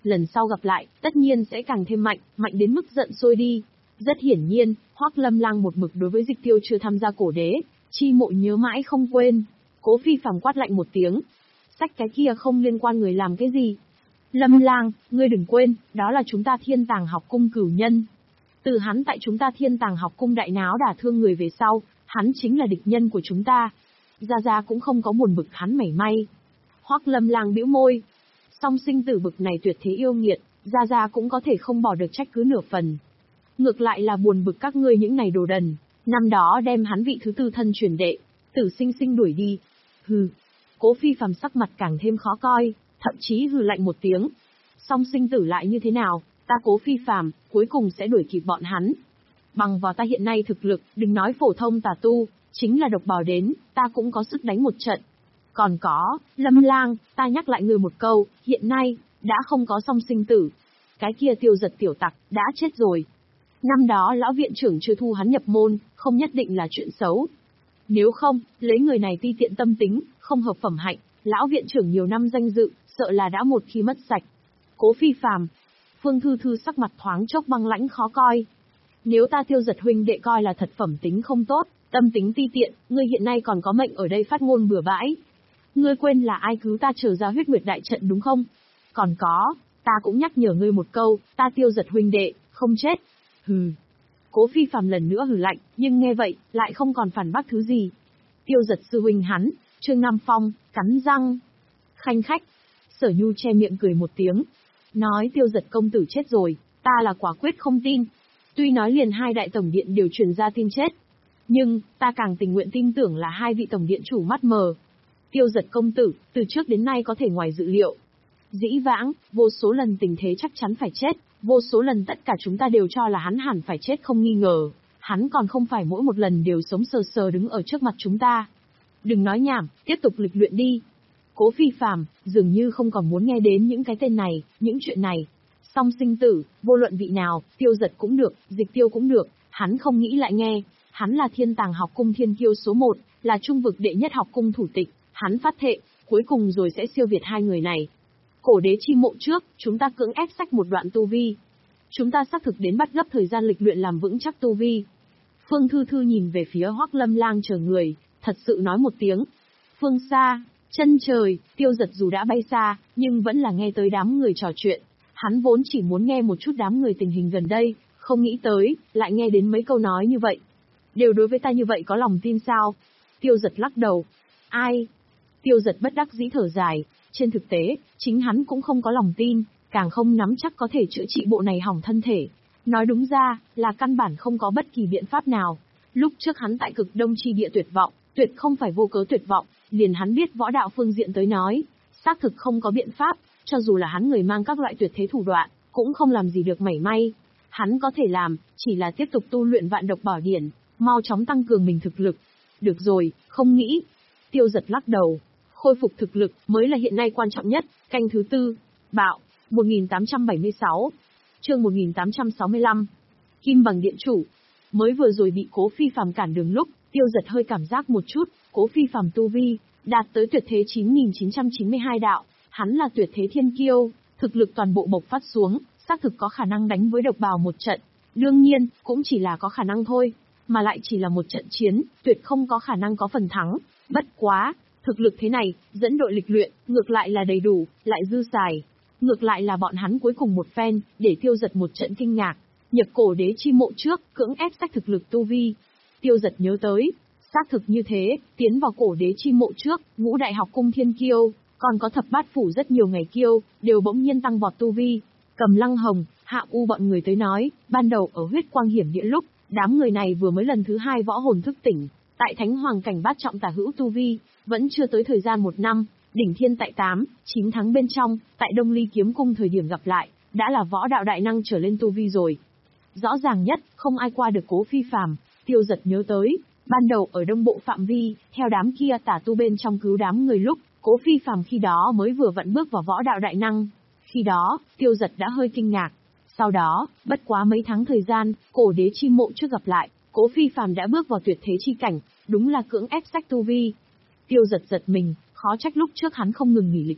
lần sau gặp lại, tất nhiên sẽ càng thêm mạnh, mạnh đến mức giận sôi đi. Rất hiển nhiên, Hoắc Lâm Lang một mực đối với Dịch Tiêu chưa tham gia cổ đế, chi mộ nhớ mãi không quên. Cố Phi Phàm quát lạnh một tiếng. Sách cái kia không liên quan người làm cái gì. Lâm Lang, ngươi đừng quên, đó là chúng ta Thiên Tàng học cung cửu nhân. Từ hắn tại chúng ta Thiên Tàng học cung đại náo đả thương người về sau, hắn chính là địch nhân của chúng ta. Gia Gia cũng không có buồn bực hắn mảy may. Hoắc Lâm Lang bĩu môi. Song sinh tử bực này tuyệt thế yêu nghiệt, Gia Gia cũng có thể không bỏ được trách cứ nửa phần. Ngược lại là buồn bực các ngươi những này đồ đần, năm đó đem hắn vị thứ tư thân truyền đệ, tử sinh sinh đuổi đi. Hừ. Cố Phi Phàm sắc mặt càng thêm khó coi, thậm chí hừ lạnh một tiếng. Song sinh tử lại như thế nào, ta Cố Phi Phàm cuối cùng sẽ đuổi kịp bọn hắn. Bằng vào ta hiện nay thực lực, đừng nói phổ thông tà tu, chính là độc bào đến, ta cũng có sức đánh một trận. Còn có, Lâm Lang, ta nhắc lại ngươi một câu, hiện nay, đã không có song sinh tử. Cái kia Tiêu Giật tiểu tặc, đã chết rồi. Năm đó lão viện trưởng chưa thu hắn nhập môn, không nhất định là chuyện xấu. Nếu không, lấy người này ti tiện tâm tính, không hợp phẩm hạnh, lão viện trưởng nhiều năm danh dự, sợ là đã một khi mất sạch. Cố Phi Phàm, Phương Thư Thư sắc mặt thoáng chốc băng lãnh khó coi. Nếu ta Tiêu Giật huynh đệ coi là thật phẩm tính không tốt, tâm tính ti tiện, ngươi hiện nay còn có mệnh ở đây phát ngôn bừa bãi. Ngươi quên là ai cứu ta trở ra huyết nguyệt đại trận đúng không? Còn có, ta cũng nhắc nhở ngươi một câu, ta Tiêu Giật huynh đệ, không chết. Hừ. Cố Phi Phàm lần nữa hừ lạnh, nhưng nghe vậy, lại không còn phản bác thứ gì. Tiêu Giật sư huynh hắn, Trương Nam Phong, cắn răng. Khanh khách. Sở Nhu che miệng cười một tiếng. Nói Tiêu Giật công tử chết rồi, ta là quả quyết không tin. Tuy nói liền hai đại tổng điện đều truyền ra tin chết. Nhưng, ta càng tình nguyện tin tưởng là hai vị tổng điện chủ mắt mờ. Tiêu Giật công tử, từ trước đến nay có thể ngoài dự liệu. Dĩ vãng, vô số lần tình thế chắc chắn phải chết, vô số lần tất cả chúng ta đều cho là hắn hẳn phải chết không nghi ngờ. Hắn còn không phải mỗi một lần đều sống sờ sờ đứng ở trước mặt chúng ta. Đừng nói nhảm, tiếp tục lịch luyện đi. Cố Phi Phàm dường như không còn muốn nghe đến những cái tên này, những chuyện này. Song sinh tử, vô luận vị nào, Tiêu Giật cũng được, Dịch Tiêu cũng được, hắn không nghĩ lại nghe. Hắn là Thiên Tàng học cung thiên kiêu số một, là trung vực đệ nhất học cung thủ tịch, hắn phát thệ, cuối cùng rồi sẽ siêu việt hai người này. Cổ đế chi mộ trước, chúng ta cưỡng ép sách một đoạn tu vi. Chúng ta xác thực đến bắt gấp thời gian lịch luyện làm vững chắc tu vi. Phương Thư Thư nhìn về phía Hoắc Lâm Lang chờ người, thật sự nói một tiếng. Phương xa, chân trời, Tiêu Giật dù đã bay xa, nhưng vẫn là nghe tới đám người trò chuyện. Hắn vốn chỉ muốn nghe một chút đám người tình hình gần đây, không nghĩ tới, lại nghe đến mấy câu nói như vậy. Đều đối với ta như vậy có lòng tin sao? Tiêu Giật lắc đầu. Ai? Tiêu Giật bất đắc dĩ thở dài, trên thực tế, chính hắn cũng không có lòng tin, càng không nắm chắc có thể chữa trị bộ này hỏng thân thể. Nói đúng ra, là căn bản không có bất kỳ biện pháp nào. Lúc trước hắn tại cực đông chi địa tuyệt vọng, tuyệt không phải vô cớ tuyệt vọng, liền hắn biết võ đạo phương diện tới nói, xác thực không có biện pháp, cho dù là hắn người mang các loại tuyệt thế thủ đoạn, cũng không làm gì được mảy may. Hắn có thể làm, chỉ là tiếp tục tu luyện vạn độc bảo điển, mau chóng tăng cường mình thực lực. Được rồi, không nghĩ. Tiêu Giật lắc đầu. Khôi phục thực lực mới là hiện nay quan trọng nhất. Canh thứ tư. Bạo. một nghìn tám trăm bảy mươi sáu. Chương một nghìn tám trăm sáu mươi lăm. Kim Bằng điện chủ. Mới vừa rồi bị Cố Phi Phàm cản đường lúc, Tiêu Giật hơi cảm giác một chút, Cố Phi Phàm tu vi đạt tới tuyệt thế chín nghìn chín trăm chín mươi hai đạo, hắn là tuyệt thế thiên kiêu, thực lực toàn bộ bộc phát xuống, xác thực có khả năng đánh với độc bào một trận. Đương nhiên, cũng chỉ là có khả năng thôi, mà lại chỉ là một trận chiến, tuyệt không có khả năng có phần thắng. Bất quá, thực lực thế này, dẫn đội lịch luyện, ngược lại là đầy đủ, lại dư xài. Ngược lại là bọn hắn cuối cùng một phen, để Tiêu Giật một trận kinh ngạc. Nhập cổ đế chi mộ trước, cưỡng ép sách thực lực tu vi. Tiêu Giật nhớ tới, xác thực như thế, tiến vào cổ đế chi mộ trước, ngũ đại học cung thiên kiêu, còn có thập bát phủ rất nhiều ngày kiêu, đều bỗng nhiên tăng vọt tu vi. Cầm Lăng Hồng, Hạ U bọn người tới nói, ban đầu ở huyết quang hiểm địa lúc, đám người này vừa mới lần thứ hai võ hồn thức tỉnh, tại thánh hoàng cảnh bát trọng tả hữu tu vi, vẫn chưa tới thời gian một năm, đỉnh thiên tại tám, chín tháng bên trong, tại Đông Ly kiếm cung thời điểm gặp lại, đã là võ đạo đại năng trở lên tu vi rồi. Rõ ràng nhất, không ai qua được Cố Phi Phàm. Tiêu Giật nhớ tới, ban đầu ở đông bộ phạm vi, theo đám kia tả tu bên trong cứu đám người lúc, Cố Phi Phàm khi đó mới vừa vặn bước vào võ đạo đại năng. Khi đó, Tiêu Giật đã hơi kinh ngạc. Sau đó, bất quá mấy tháng thời gian, cổ đế chi mộ trước gặp lại, Cố Phi Phàm đã bước vào tuyệt thế chi cảnh, đúng là cưỡng ép sách tu vi. Tiêu Giật giật mình, khó trách lúc trước hắn không ngừng nghỉ lịch luyện,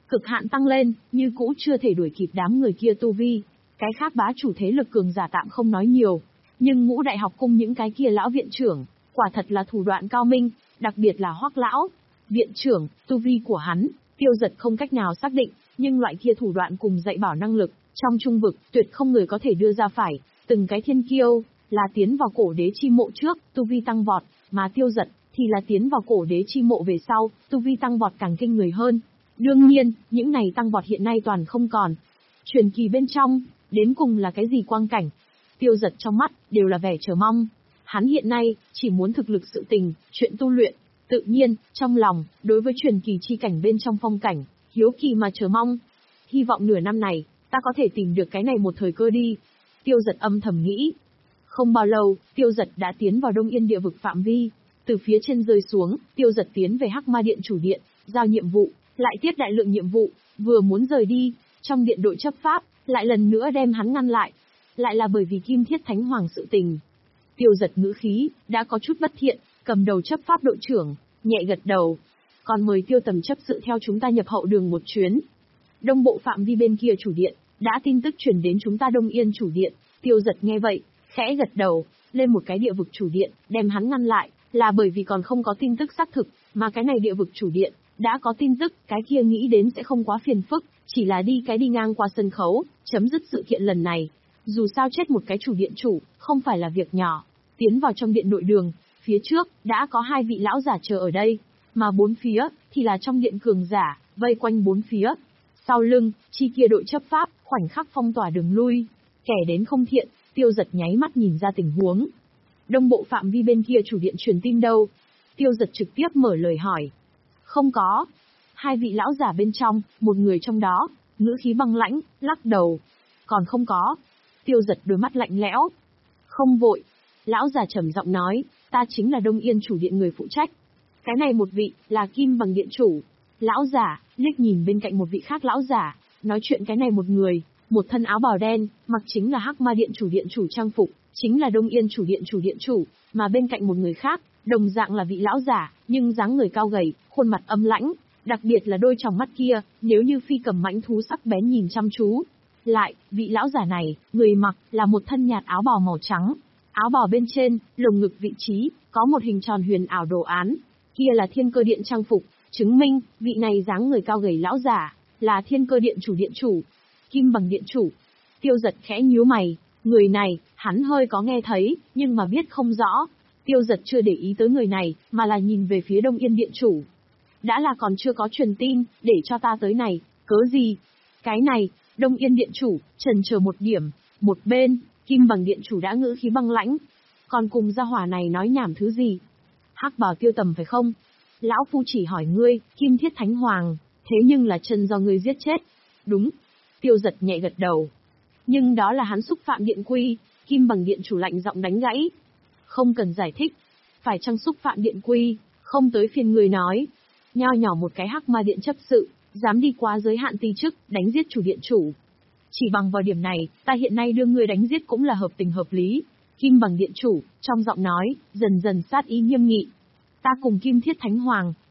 cực hạn tăng lên, như cũ chưa thể đuổi kịp đám người kia tu vi. Cái khác bá chủ thế lực cường giả tạm không nói nhiều, nhưng Ngũ Đại học cung những cái kia lão viện trưởng, quả thật là thủ đoạn cao minh, đặc biệt là Hoắc lão viện trưởng, tu vi của hắn, Tiêu Dật không cách nào xác định, nhưng loại kia thủ đoạn cùng dạy bảo năng lực, trong trung vực, tuyệt không người có thể đưa ra phải. Từng cái thiên kiêu, là tiến vào cổ đế chi mộ trước, tu vi tăng vọt, mà Tiêu Dật, thì là tiến vào cổ đế chi mộ về sau, tu vi tăng vọt càng kinh người hơn. Đương nhiên, những này tăng vọt hiện nay toàn không còn. Truyền kỳ bên trong, đến cùng là cái gì quang cảnh? Tiêu Dật trong mắt, đều là vẻ chờ mong. Hắn hiện nay, chỉ muốn thực lực sự tình, chuyện tu luyện. Tự nhiên, trong lòng, đối với truyền kỳ chi cảnh bên trong phong cảnh, hiếu kỳ mà chờ mong. Hy vọng nửa năm này, ta có thể tìm được cái này một thời cơ đi. Tiêu Dật âm thầm nghĩ. Không bao lâu, Tiêu Dật đã tiến vào Đông Yên địa vực phạm vi. Từ phía trên rơi xuống, Tiêu Dật tiến về Hắc Ma Điện chủ điện, giao nhiệm vụ, lại tiếp đại lượng nhiệm vụ, vừa muốn rời đi, trong điện đội chấp pháp, lại lần nữa đem hắn ngăn lại. Lại là bởi vì Kim Thiết Thánh Hoàng sự tình. Tiêu Dật ngữ khí, đã có chút bất thiện, cầm đầu chấp pháp đội trưởng, nhẹ gật đầu. Còn mời Tiêu Tầm chấp sự theo chúng ta nhập hậu đường một chuyến. Đông bộ phạm vi bên kia chủ điện, đã tin tức truyền đến chúng ta Đông Yên chủ điện. Tiêu Dật nghe vậy, khẽ gật đầu, lên một cái địa vực chủ điện, đem hắn ngăn lại, là bởi vì còn không có tin tức xác thực, mà cái này địa vực chủ điện, đã có tin tức, cái kia nghĩ đến sẽ không quá phiền phức, chỉ là đi cái đi ngang qua sân khấu, chấm dứt sự kiện lần này. Dù sao chết một cái chủ điện chủ, không phải là việc nhỏ. Tiến vào trong điện nội đường, phía trước, đã có hai vị lão giả chờ ở đây, mà bốn phía, thì là trong điện cường giả, vây quanh bốn phía. Sau lưng, chi kia đội chấp pháp, khoảnh khắc phong tỏa đường lui. Kẻ đến không thiện, Tiêu Dật nháy mắt nhìn ra tình huống. Đông bộ phạm vi bên kia chủ điện truyền tin đâu? Tiêu Dật trực tiếp mở lời hỏi. Không có. Hai vị lão giả bên trong, một người trong đó, ngữ khí băng lãnh, lắc đầu. Còn không có. Tiêu Dật đôi mắt lạnh lẽo. Không vội. Lão giả trầm giọng nói, ta chính là Đông Yên chủ điện người phụ trách. Cái này một vị, là Kim Bằng điện chủ. Lão giả, liếc nhìn bên cạnh một vị khác lão giả, nói chuyện cái này một người, một thân áo bào đen, mặc chính là Hắc Ma điện chủ điện chủ trang phục, chính là Đông Yên chủ điện chủ điện chủ, mà bên cạnh một người khác, đồng dạng là vị lão giả, nhưng dáng người cao gầy, khuôn mặt âm lãnh, đặc biệt là đôi tròng mắt kia, nếu như phi cầm mãnh thú sắc bén nhìn chăm chú. Lại, vị lão giả này, người mặc là một thân nhạt áo bào màu trắng, áo bào bên trên, lồng ngực vị trí, có một hình tròn huyền ảo đồ án, kia là Thiên Cơ điện trang phục, chứng minh, vị này dáng người cao gầy lão giả, là Thiên Cơ điện chủ điện chủ, Kim Bằng điện chủ. Tiêu Dật khẽ nhíu mày, người này, hắn hơi có nghe thấy, nhưng mà biết không rõ. Tiêu Dật chưa để ý tới người này, mà là nhìn về phía Đông Yên điện chủ. Đã là còn chưa có truyền tin, để cho ta tới này, cớ gì? Cái này, Đông Yên điện chủ, chần chờ một điểm, một bên, Kim Bằng điện chủ đã ngữ khí băng lãnh. Còn cùng gia hỏa này nói nhảm thứ gì? Hắc Bảo Tiêu Tầm phải không? Lão phu chỉ hỏi ngươi, Kim Thiết Thánh Hoàng, thế nhưng là chân do ngươi giết chết. Đúng. Tiêu Dật nhẹ gật đầu. Nhưng đó là hắn xúc phạm điện quy, Kim Bằng điện chủ lạnh giọng đánh gãy. Không cần giải thích. Phải chăng xúc phạm điện quy, không tới phiên người nói. Nho nhỏ một cái Hắc Ma điện chấp sự, dám đi qua giới hạn ti chức, đánh giết chủ điện chủ. Chỉ bằng vào điểm này, ta hiện nay đưa ngươi đánh giết cũng là hợp tình hợp lý. Kim Bằng điện chủ, trong giọng nói, dần dần sát ý nghiêm nghị. Ta cùng Kim Thiết Thánh Hoàng,